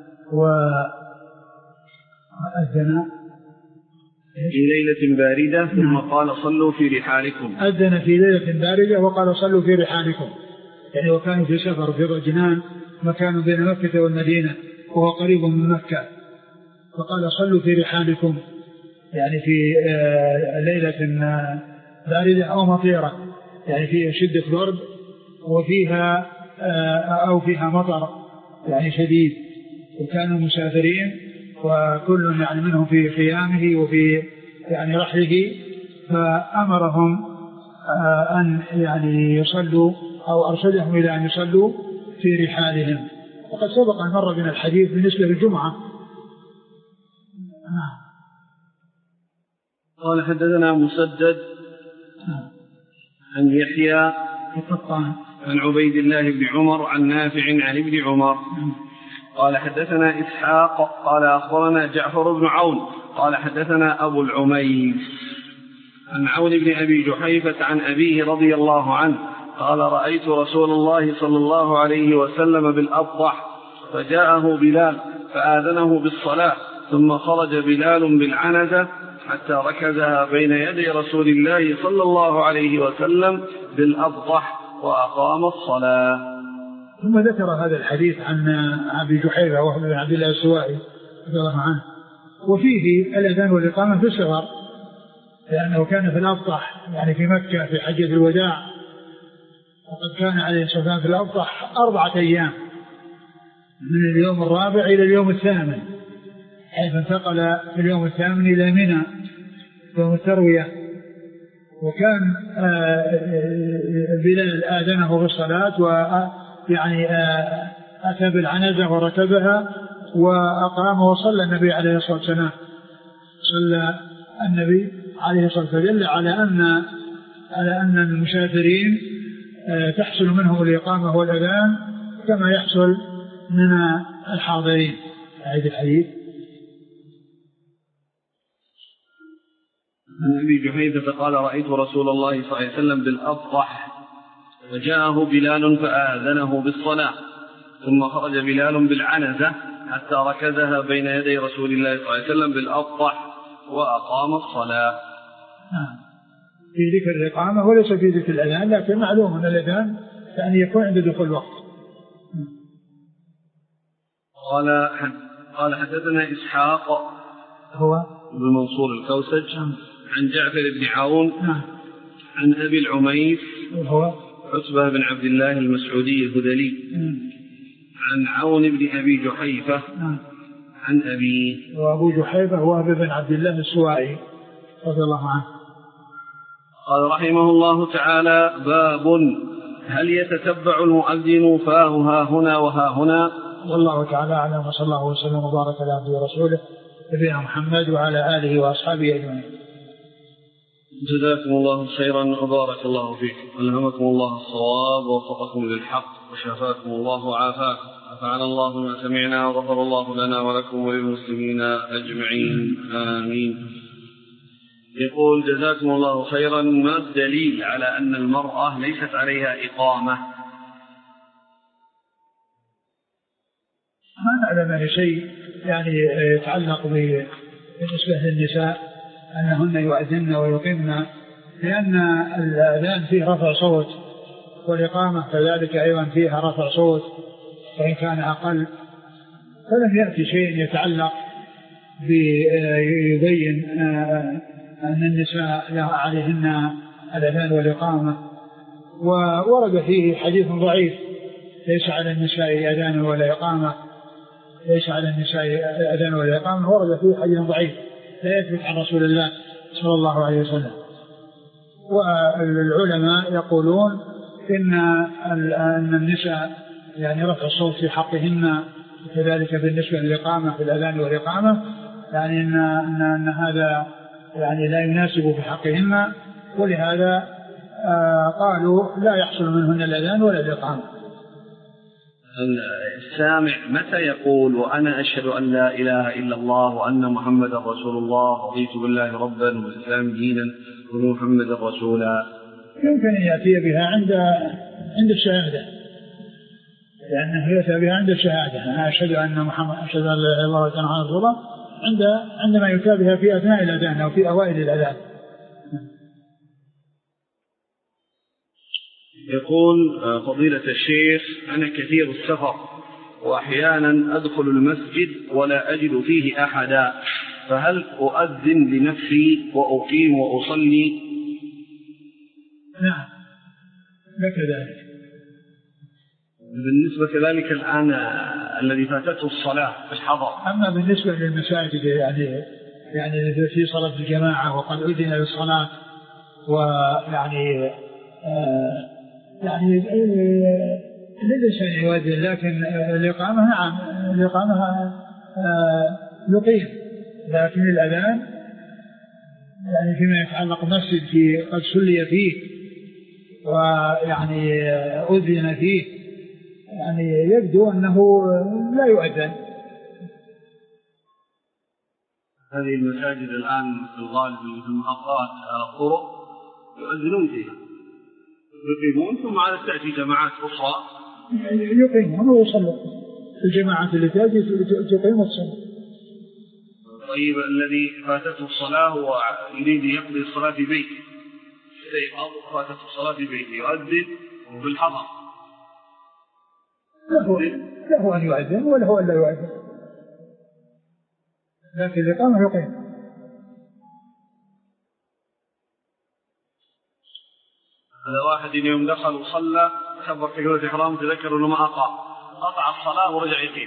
وأذن في ليلة باردة ثم قال صلوا في رحالكم. أذن في ليلة باردة وقال صلوا في رحالكم يعني وكانوا في سفر في ضجنان مكان بين مكة والمدينة وهو قريب من مكة فقال صلوا في رحالكم يعني في ليلة باردة أو مطيرة يعني فيها شدة برد وفيها أو فيها مطر يعني شديد وكانوا مسافرين وكل يعني منهم في خيامه وفي يعني رحله فأمرهم أن يعني يصلوا أو أرشدهم إلى أن يصلوا في رحالهم. وقد سبق أن مر بنا الحديث بالنسبة للجمعة. قال حدثنا مسدد عن يحيى القطان عن عبيد الله بن عمر عن نافع عن ابن عمر قال حدثنا إسحاق قال أخبرنا جعفر بن عون قال حدثنا أبو العميس عن عون بن أبي جحيفة عن أبيه رضي الله عنه قال رأيت رسول الله صلى الله عليه وسلم بالأضح فجاءه بلال فآذنه بالصلاة ثم خرج بلال بالعنزة حتى ركزها بين يدي رسول الله صلى الله عليه وسلم بالأضح وأقام الصلاة. ثم ذكر هذا الحديث عن أبي جحيفة وهو بن عبد الله السوائي رضي الله عنه وفيه الأذان والإقامة في السفر لأنه كان في الأضح يعني في مكة في حجة الوداع وقد كان عليه الصلاة والسلام في الأضح أربعة أيام من اليوم الرابع إلى اليوم الثامن حيث انتقل في اليوم الثامن إلى منى يوم التروية وكان بلال آذنه في الصلاة ويعني أتى بالعنزة وركبها وأقام وصلى النبي عليه الصلاة والسلام صلى النبي عليه الصلاة والسلام على أن على أن المسافرين تحصل منهم الإقامة والأذان كما يحصل من الحاضرين. هذا الحديث. عن أبي جحيفة قال رأيت رسول الله صلى الله عليه وسلم بالأبطح وجاءه بلال فآذنه بالصلاة ثم خرج بلال بالعنزة حتى ركزها بين يدي رسول الله صلى الله عليه وسلم بالأبطح وأقام الصلاة. في ذكر الإقامة وليس في ذكر الأذان، لكن معلوم أن الأذان يعني يكون عند دخول الوقت. قال قال حدثنا إسحاق هو بن منصور الكوسج عن جعفر بن عون عن أبي العميس هو عتبة بن عبد الله المسعودي الهذلي عن عون بن أبي جحيفة عن أبي وأبو جحيفة هو أبي بن عبد الله السوائي رضي الله عنه. قال رحمه الله تعالى: باب هل يتتبع المؤذن فاه ها هنا وها هنا؟ والله تعالى أعلم، وصلى الله وسلم وبارك على عبده ورسوله نبينا محمد وعلى آله وأصحابه أجمعين. جزاكم الله خيرا وبارك الله فيكم، ألهمكم الله الصواب ووفقكم للحق وشفاكم الله وعافاكم، نفعنا الله ما سمعنا وغفر الله لنا ولكم وللمسلمين أجمعين، آمين. يقول: جزاكم الله خيرا، ما الدليل على أن المرأة ليست عليها إقامة؟ ما نعلم أي شيء يعني يتعلق بالنسبة للنساء أنهن يؤذن ويقيمن، لأن الأذان فيه رفع صوت والإقامة كذلك أيضا فيها رفع صوت، وإن كان أقل، فلم يأتي شيء يتعلق بيبين أن النساء عليهن الأذان والإقامة. وورد فيه حديث ضعيف: ليس على النساء أذان ولا إقامة، ليس على النساء أذان ولا إقامة، ورد فيه حديث ضعيف لا يثبت عن رسول الله صلى الله عليه وسلم. والعلماء يقولون إن أن النساء يعني رفع الصوت في حقهن، وكذلك بالنسبة للإقامة في الأذان والإقامة، يعني أن, أن, أن هذا يعني لا يناسب في حقهن، ولهذا آه قالوا لا يحصل منهن الأذان ولا الإقامة. السامع متى يقول وأنا أشهد أن لا إله إلا الله وأن محمد رسول الله، رضيت بالله ربا والإسلام دينا ومحمد رسولا؟ يمكن أن يأتي بها عند عند الشهادة، لأنه يأتي بها عند الشهادة: أنا أشهد أن محمد أشهد أن لا إله إلا الله وأن محمد رسول الله، عند عندما يتابعها في أثناء الأذان أو في أوائل الأذان. يقول: فضيلة الشيخ، أنا كثير السفر وأحيانا أدخل المسجد ولا أجد فيه أحدا، فهل أؤذن لنفسي وأقيم وأصلي؟ نعم، لك ذلك. بالنسبة كذلك الآن الذي فاتته الصلاة في الحضر. أما بالنسبة للمساجد يعني يعني في صلاة الجماعة وقد أذن للصلاة، ويعني آه يعني للإنسان يؤذن، لكن الإقامة نعم الإقامة آه يقيم، لكن الأذان يعني فيما يتعلق المسجد في قد صلي فيه ويعني أذن فيه، يعني يبدو أنه لا يؤذن. هذه المساجد الآن في الغالب في المحطات على الطرق يؤذنون فيها، يقيمون ثم على تأتي جماعات أخرى يقيمون ويصلون، الجماعات اللي تأتي تقيم وتصلي. طيب الذي فاتته الصلاة ويريد يقضي الصلاة في بيته، يستيقظ فاتته الصلاة في بيته، يؤذن بالحضر، له له أن يؤذن وله أن لا يؤذن، لكن الإقامة يقيم. هذا واحد يوم دخل وصلى كبر تكبيرة الإحرام تذكر إنه ما أقام، قطع الصلاة ورجع يقيم،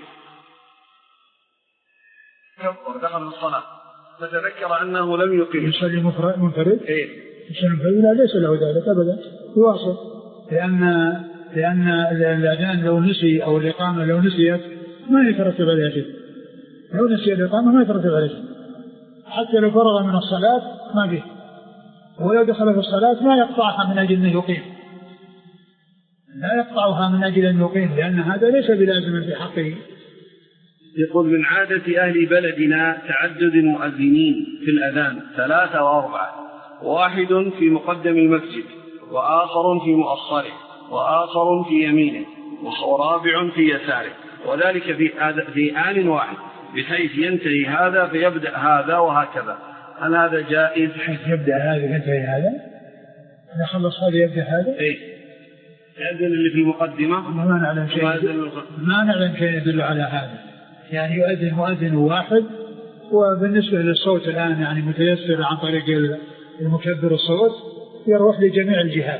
كبر دخل الصلاة فتذكر أنه لم يقيم. يصلي منفرد؟ إيه يصلي منفرد؟ لا، ليس له ذلك أبدا، يواصل، لأن لأن الأذان لو نسي أو الإقامة لو نسيت ما يترتب عليها شيء، لو نسي الإقامة ما يترتب عليها شيء، حتى لو فرغ من الصلاة ما به، ولو دخل في الصلاة ما يقطعها من أجل أنه يقيم، لا يقطعها من أجل أن يقيم، لأن هذا ليس بلازم في حقه. يقول من عادة أهل بلدنا تعدد المؤذنين في الأذان ثلاثة وأربعة، واحد في مقدم المسجد، وآخر في مؤخره، وآخر في يمينه، ورابع في يساره، وذلك في في آن واحد، بحيث ينتهي هذا فيبدأ هذا وهكذا. هل هذا جائز؟ بحيث يبدأ هذا ينتهي هذا، إذا خلص هذا يبدأ هذا. إيه يأذن اللي في المقدمة. ما نعلم شيء ما نعلم شيء يدل على هذا، يعني يؤذن مؤذن واحد. وبالنسبة للصوت الآن يعني متيسر عن طريق المكبر الصوت، يروح لجميع الجهات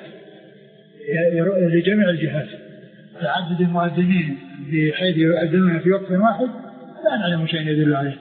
لجميع الجهات تعدد المؤذنين بحيث يؤذنون في وقت واحد، لا نعلم شيء يدل عليه.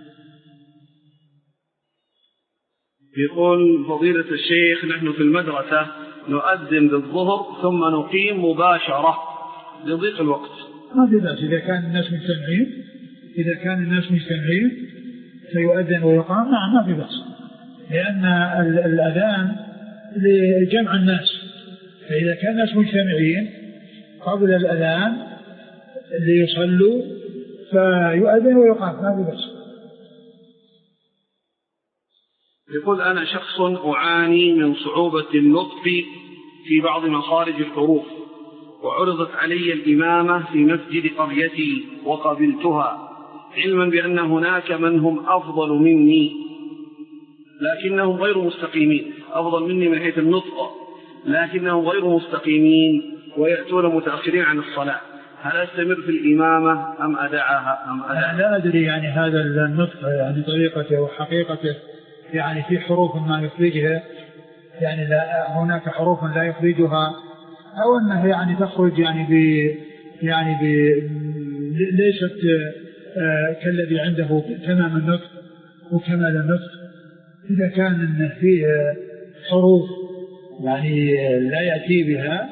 يقول فضيلة الشيخ نحن في المدرسة نؤذن بالظهر ثم نقيم مباشرة لضيق الوقت. ما في بأس إذا كان الناس مجتمعين، إذا كان الناس مجتمعين فيؤذن ويقام، نعم ما في بأس، لأن الأذان لجمع الناس، فإذا كان الناس مجتمعين قبل الأذان ليصلوا فيؤذن ويقام، ما في بأس. يقول أنا شخص أعاني من صعوبة النطق في بعض مخارج الحروف، وعرضت علي الإمامة في مسجد قريتي وقبلتها، علما بأن هناك من هم أفضل مني لكنهم غير مستقيمين، أفضل مني من حيث النطق لكنهم غير مستقيمين ويأتون متأخرين عن الصلاة، هل أستمر في الإمامة أم أدعها أم أدعها؟ لا أدري يعني هذا النطق يعني طريقته وحقيقته، يعني في حروف ما يخرجها، يعني لا هناك حروف لا يخرجها، أو أنها يعني تخرج يعني ب يعني ب ليست آه كالذي عنده تمام النطق وكمال النطق. إذا كان إنه فيه حروف يعني لا يأتي بها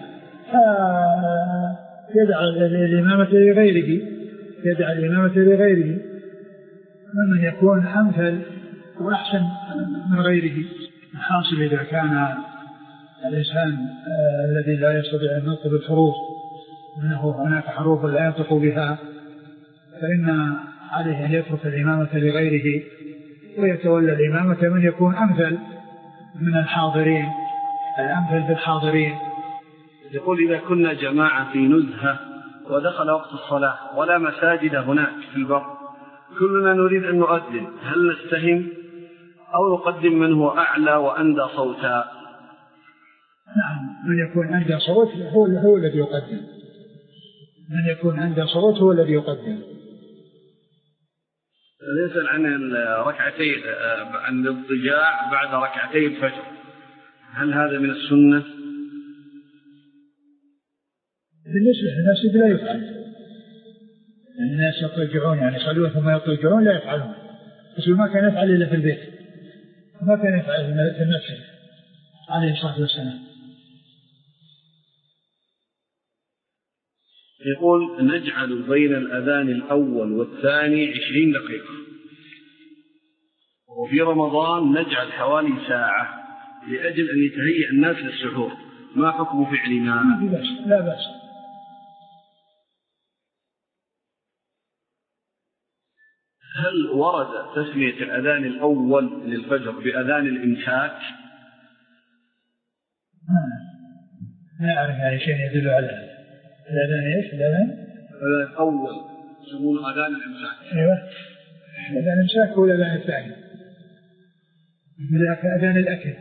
فيدعى الإمامة لغيره، يدعى الإمامة لغيره ممن يكون أمثل وأحسن من غيره. حاصل إذا كان الإنسان آه الذي لا يستطيع النطق بالحروف أنه هناك حروف لا ينطق بها، فإن عليه أن يترك الإمامة لغيره ويتولى الإمامة من يكون أمثل من الحاضرين، الأمثل بالحاضرين. يقول إذا كنا جماعة في نزهة ودخل وقت الصلاة ولا مساجد هناك في البر، كلنا نريد أن نؤذن، هل نستهم أو نقدم من هو أعلى وأندى صوتا؟ نعم، من يكون أندى صوت هو, هو الذي يقدم، من يكون أندى صوت هو الذي يقدم. يسأل عن ركعتي عن الاضطجاع بعد ركعتي الفجر، هل هذا من السنة؟ بالنسبة للناس لا يفعل، الناس يضطجعون يعني يصلون ثم يضطجعون لا يفعلون، بس ما كان يفعل إلا في البيت، ما كان يفعل في المسجد عليه الصلاة والسلام. يقول نجعل بين الأذان الأول والثاني عشرين دقيقة، وفي رمضان نجعل حوالي ساعة لأجل أن يتهيأ الناس للسحور، ما حكم فعلنا؟ ما في بأس، لا بأس. هل ورد تسمية الأذان الأول للفجر بأذان الإمساك؟ ما أعرف هذا شيء يدل على هذا. الأذان إيش؟ الأذان الأذان الأول يسمونه أذان الإمساك. أيوة، الأذان الإمساك هو الأذان الثاني، أذان الأكل.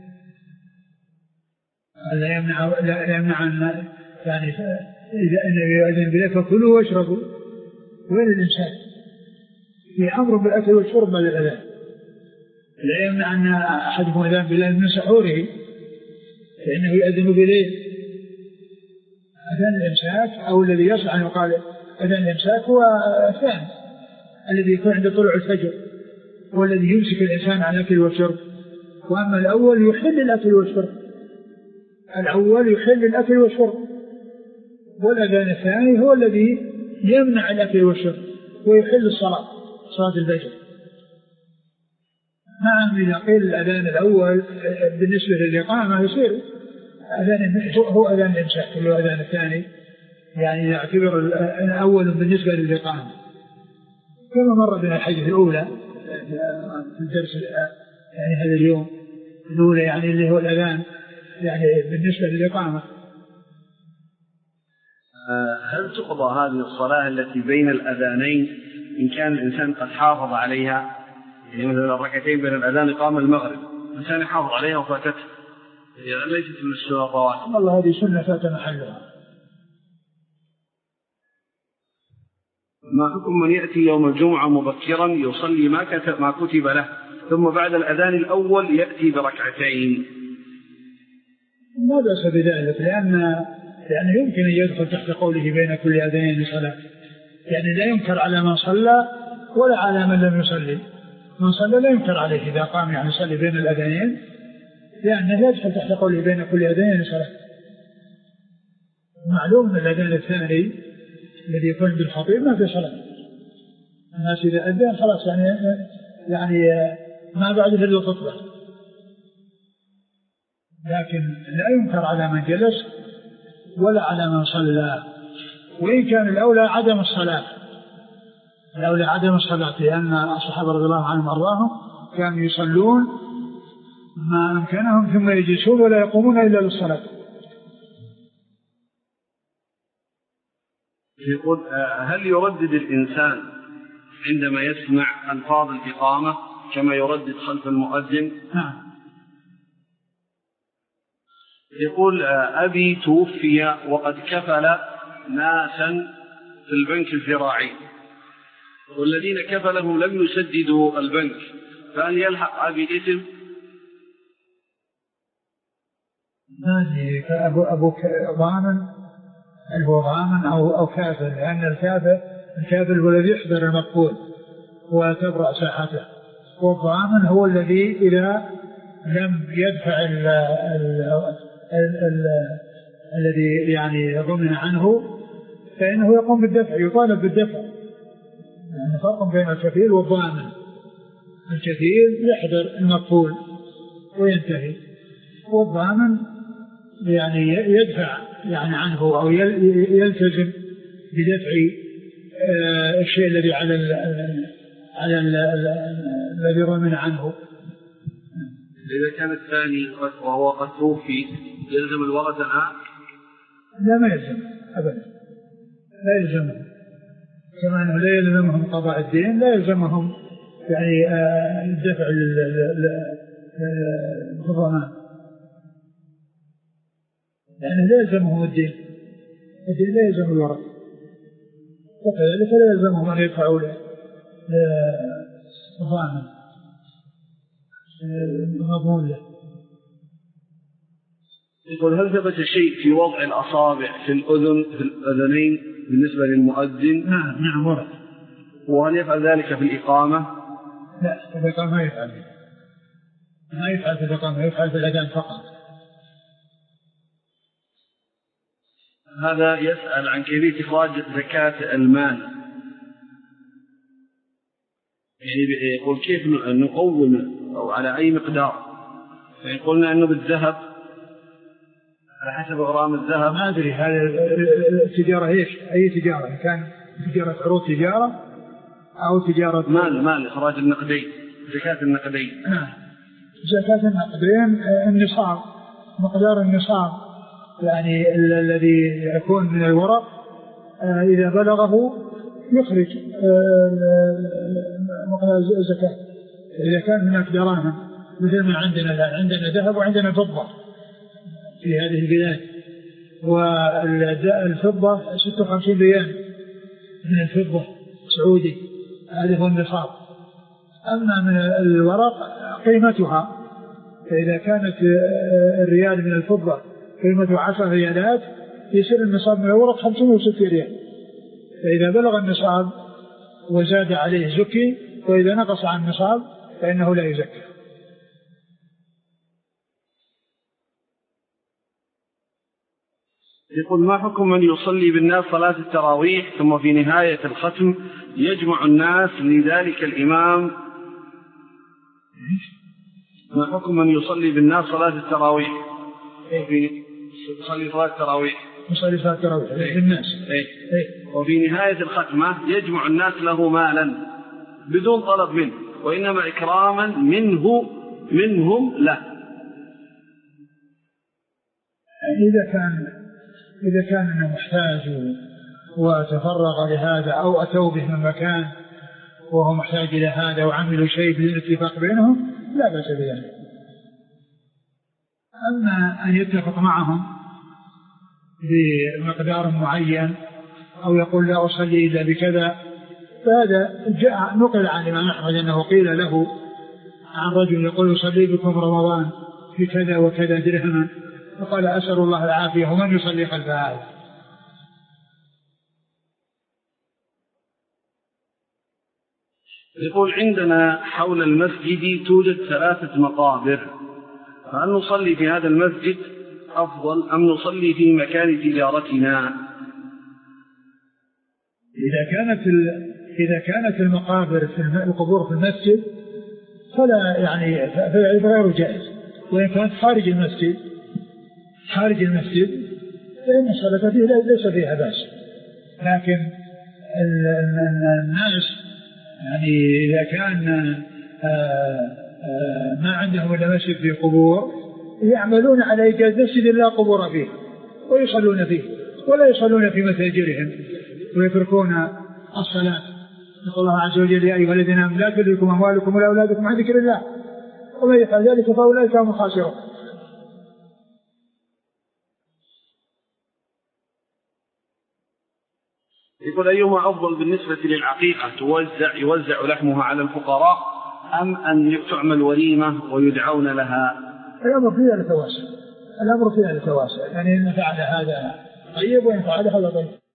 لا يمنع لا يمنع أن يعني إذا النبي يؤذن بالأكل فكلوا واشربوا، وين الإمساك؟ في أمر بالأكل والشرب بعد الأذان. لا يمنع أن أحدهم أذان بالله من سحوره فإنه يؤذن بليل. أذان الإمساك أو الذي يصح أن يقال أذان الإمساك هو الثاني الذي يكون عند طلوع الفجر، والذي يمسك الإنسان عن الأكل والشرب. وأما الأول يحل الأكل والشرب، الأول يحل الأكل والشرب، والأذان الثاني هو الذي يمنع الأكل والشرب ويحل الصلاة، صلاة الفجر. نعم، إذا قيل الأذان الأول بالنسبة للإقامة يصير أذان هو أذان الإمساك اللي هو أذان الثاني، يعني يعتبر الأول بالنسبة للإقامة، كما مر بنا الحديث الأولى في الدرس يعني هذا اليوم الأولى، يعني اللي هو الأذان يعني بالنسبة للإقامة. هل تقضى هذه الصلاة التي بين الأذانين إن كان الإنسان قد حافظ عليها؟ يعني مثلا الركعتين بين الأذان إقامة المغرب الإنسان يحافظ عليها وفاتته، يعني ليست من السنة الرواتب. والله هذه سنة فات محلها. ما حكم من يأتي يوم الجمعة مبكرا يصلي ما كتب ما كتب له ثم بعد الأذان الأول يأتي بركعتين؟ لا بأس بذلك، لأن يعني يمكن أن يدخل تحت قوله بين كل أذانين صلاة، يعني لا ينكر على من صلى ولا على من لم يصلي. من صلى لا ينكر عليه إذا قام يعني يصلي بين الأذانين، لأنه لا يدخل تحت قوله بين كل أذانين صلاة. معلوم أن الأذان الثاني الذي يكون بالخطيب ما في صلاة، الناس إذا أذن خلاص يعني يعني ما بعد إلا الخطبة، لكن لا ينكر على من جلس ولا على من صلى، وإن كان الأولى عدم الصلاة، الأولى عدم الصلاة، لأن الصحابة رضي الله عنهم وأرضاهم كانوا يصلون ما أمكنهم ثم يجلسون ولا يقومون إلا للصلاة. يقول هل يردد الإنسان عندما يسمع ألفاظ الإقامة كما يردد خلف المؤذن؟ نعم. يقول أبي توفي وقد كفل ناسا في البنك الزراعي والذين كفلهم لم يسددوا البنك، فهل يلحق أبي الإثم؟ هذه أبو أبو ضامن هو ضامن أو أو كافر، لأن الكافر الكافر هو الذي يحضر المقبول وتبرأ ساحته، والضامن هو الذي إذا لم يدفع ال ال ال ال الذي يعني ضمن عنه فإنه يقوم بالدفع، يطالب بالدفع. يعني فرق بين الكفيل والضامن، الكفيل يحضر المقبول وينتهي، والضامن يعني يدفع يعني عنه أو يلتزم بدفع الشيء الذي على ال على ال الذي ضمن عنه. إذا كان الثاني وهو قد توفي يلزم الورثة الآن؟ لا ما يلزم أبدا، لا يلزمهم، كما أنه لا يلزمهم قضاء الدين لا يلزمهم يعني الدفع للضمان، لأنه لا يلزمهم الدين، الدين لا يلزم الورثة، وكذلك لا يلزمهم أن يدفعوا للضمان المضمون له. يقول هل ثبت شيء في وضع الأصابع في الأذن في الأذنين بالنسبة للمؤذن؟ نعم نعم ورد. وهل يفعل ذلك في الإقامة؟ لا في الإقامة ما يفعل، ما يفعل في الإقامة، يفعل في الأذان فقط. هذا يسأل عن كيفية إخراج زكاة المال، يعني يقول كيف نقوم أو على أي مقدار، يعني قلنا أنه بالذهب على حسب غرام الذهب. ما أدري هذا التجارة إيش، أي تجارة، إن كان تجارة عروض تجارة أو تجارة مال مال إخراج النقدين، زكاة النقدين. نعم زكاة النقدين النصاب، مقدار النصاب يعني الذي يكون من الورق إذا بلغه يخرج مقدار الزكاة. إذا كان هناك دراهم مثل ما عندنا الآن، عندنا ذهب وعندنا فضة في هذه البلاد، والفضة ستة وخمسين ريال من الفضة سعودي، هذا هو النصاب. أما من الورق قيمتها، فإذا كانت الريال من الفضة قيمته عشر ريالات يصير النصاب من الورق خمسمائة وستين ريال، فإذا بلغ النصاب وزاد عليه زكي، وإذا نقص عن النصاب فإنه لا يزكى. يقول ما حكم من يصلي بالناس صلاة التراويح ثم في نهاية الختم يجمع الناس لذلك الإمام؟ ما حكم من يصلي بالناس صلاة التراويح يصلي صلاة التراويح يصلي صلاة التراويح للناس. إيه؟ إيه؟ وفي نهاية الختمة يجمع الناس له مالا بدون طلب منه، وإنما إكراما منه منهم له. إذا كان إذا كان أنه محتاج وتفرغ لهذا أو أتوا به من مكان وهو محتاج إلى هذا وعملوا شيء بالاتفاق بينهم لا بأس بذلك. أما أن يتفق معهم بمقدار معين أو يقول لا أصلي إلا بكذا، فهذا جاء نقل عن الإمام أحمد أنه قيل له عن رجل يقول يصلي بكم رمضان في كذا وكذا درهما، فقال أسأل الله العافية ومن يصلي خلف هذا. يقول عندنا حول المسجد توجد ثلاثة مقابر، فهل نصلي في هذا المسجد أفضل أم نصلي في مكان تجارتنا؟ إذا كانت إذا كانت المقابر في القبور في المسجد فلا يعني غير جائز، وإن كانت خارج المسجد خارج المسجد فإن الصلاة فيه ليس فيها بأس. لكن الناس يعني إذا كان ما عندهم إلا مسجد في قبور يعملون على إيجاد مسجد لا قبور فيه ويصلون فيه ولا يصلون في مساجدهم ويتركون الصلاة. يقول الله عز وجل يا أيها الذين آمنوا لا تلهكم أموالكم ولا أولادكم عن ذكر الله ومن يفعل ذلك فأولئك هم الخاسرون. يقول أيهما أفضل بالنسبة للعقيقة، توزع يوزع لحمها على الفقراء أم أن تعمل وليمة ويدعون لها؟ الأمر فيها التواسع، الأمر فيها التواسع، يعني إن فعل هذا طيب وإن فعل هذا طيب.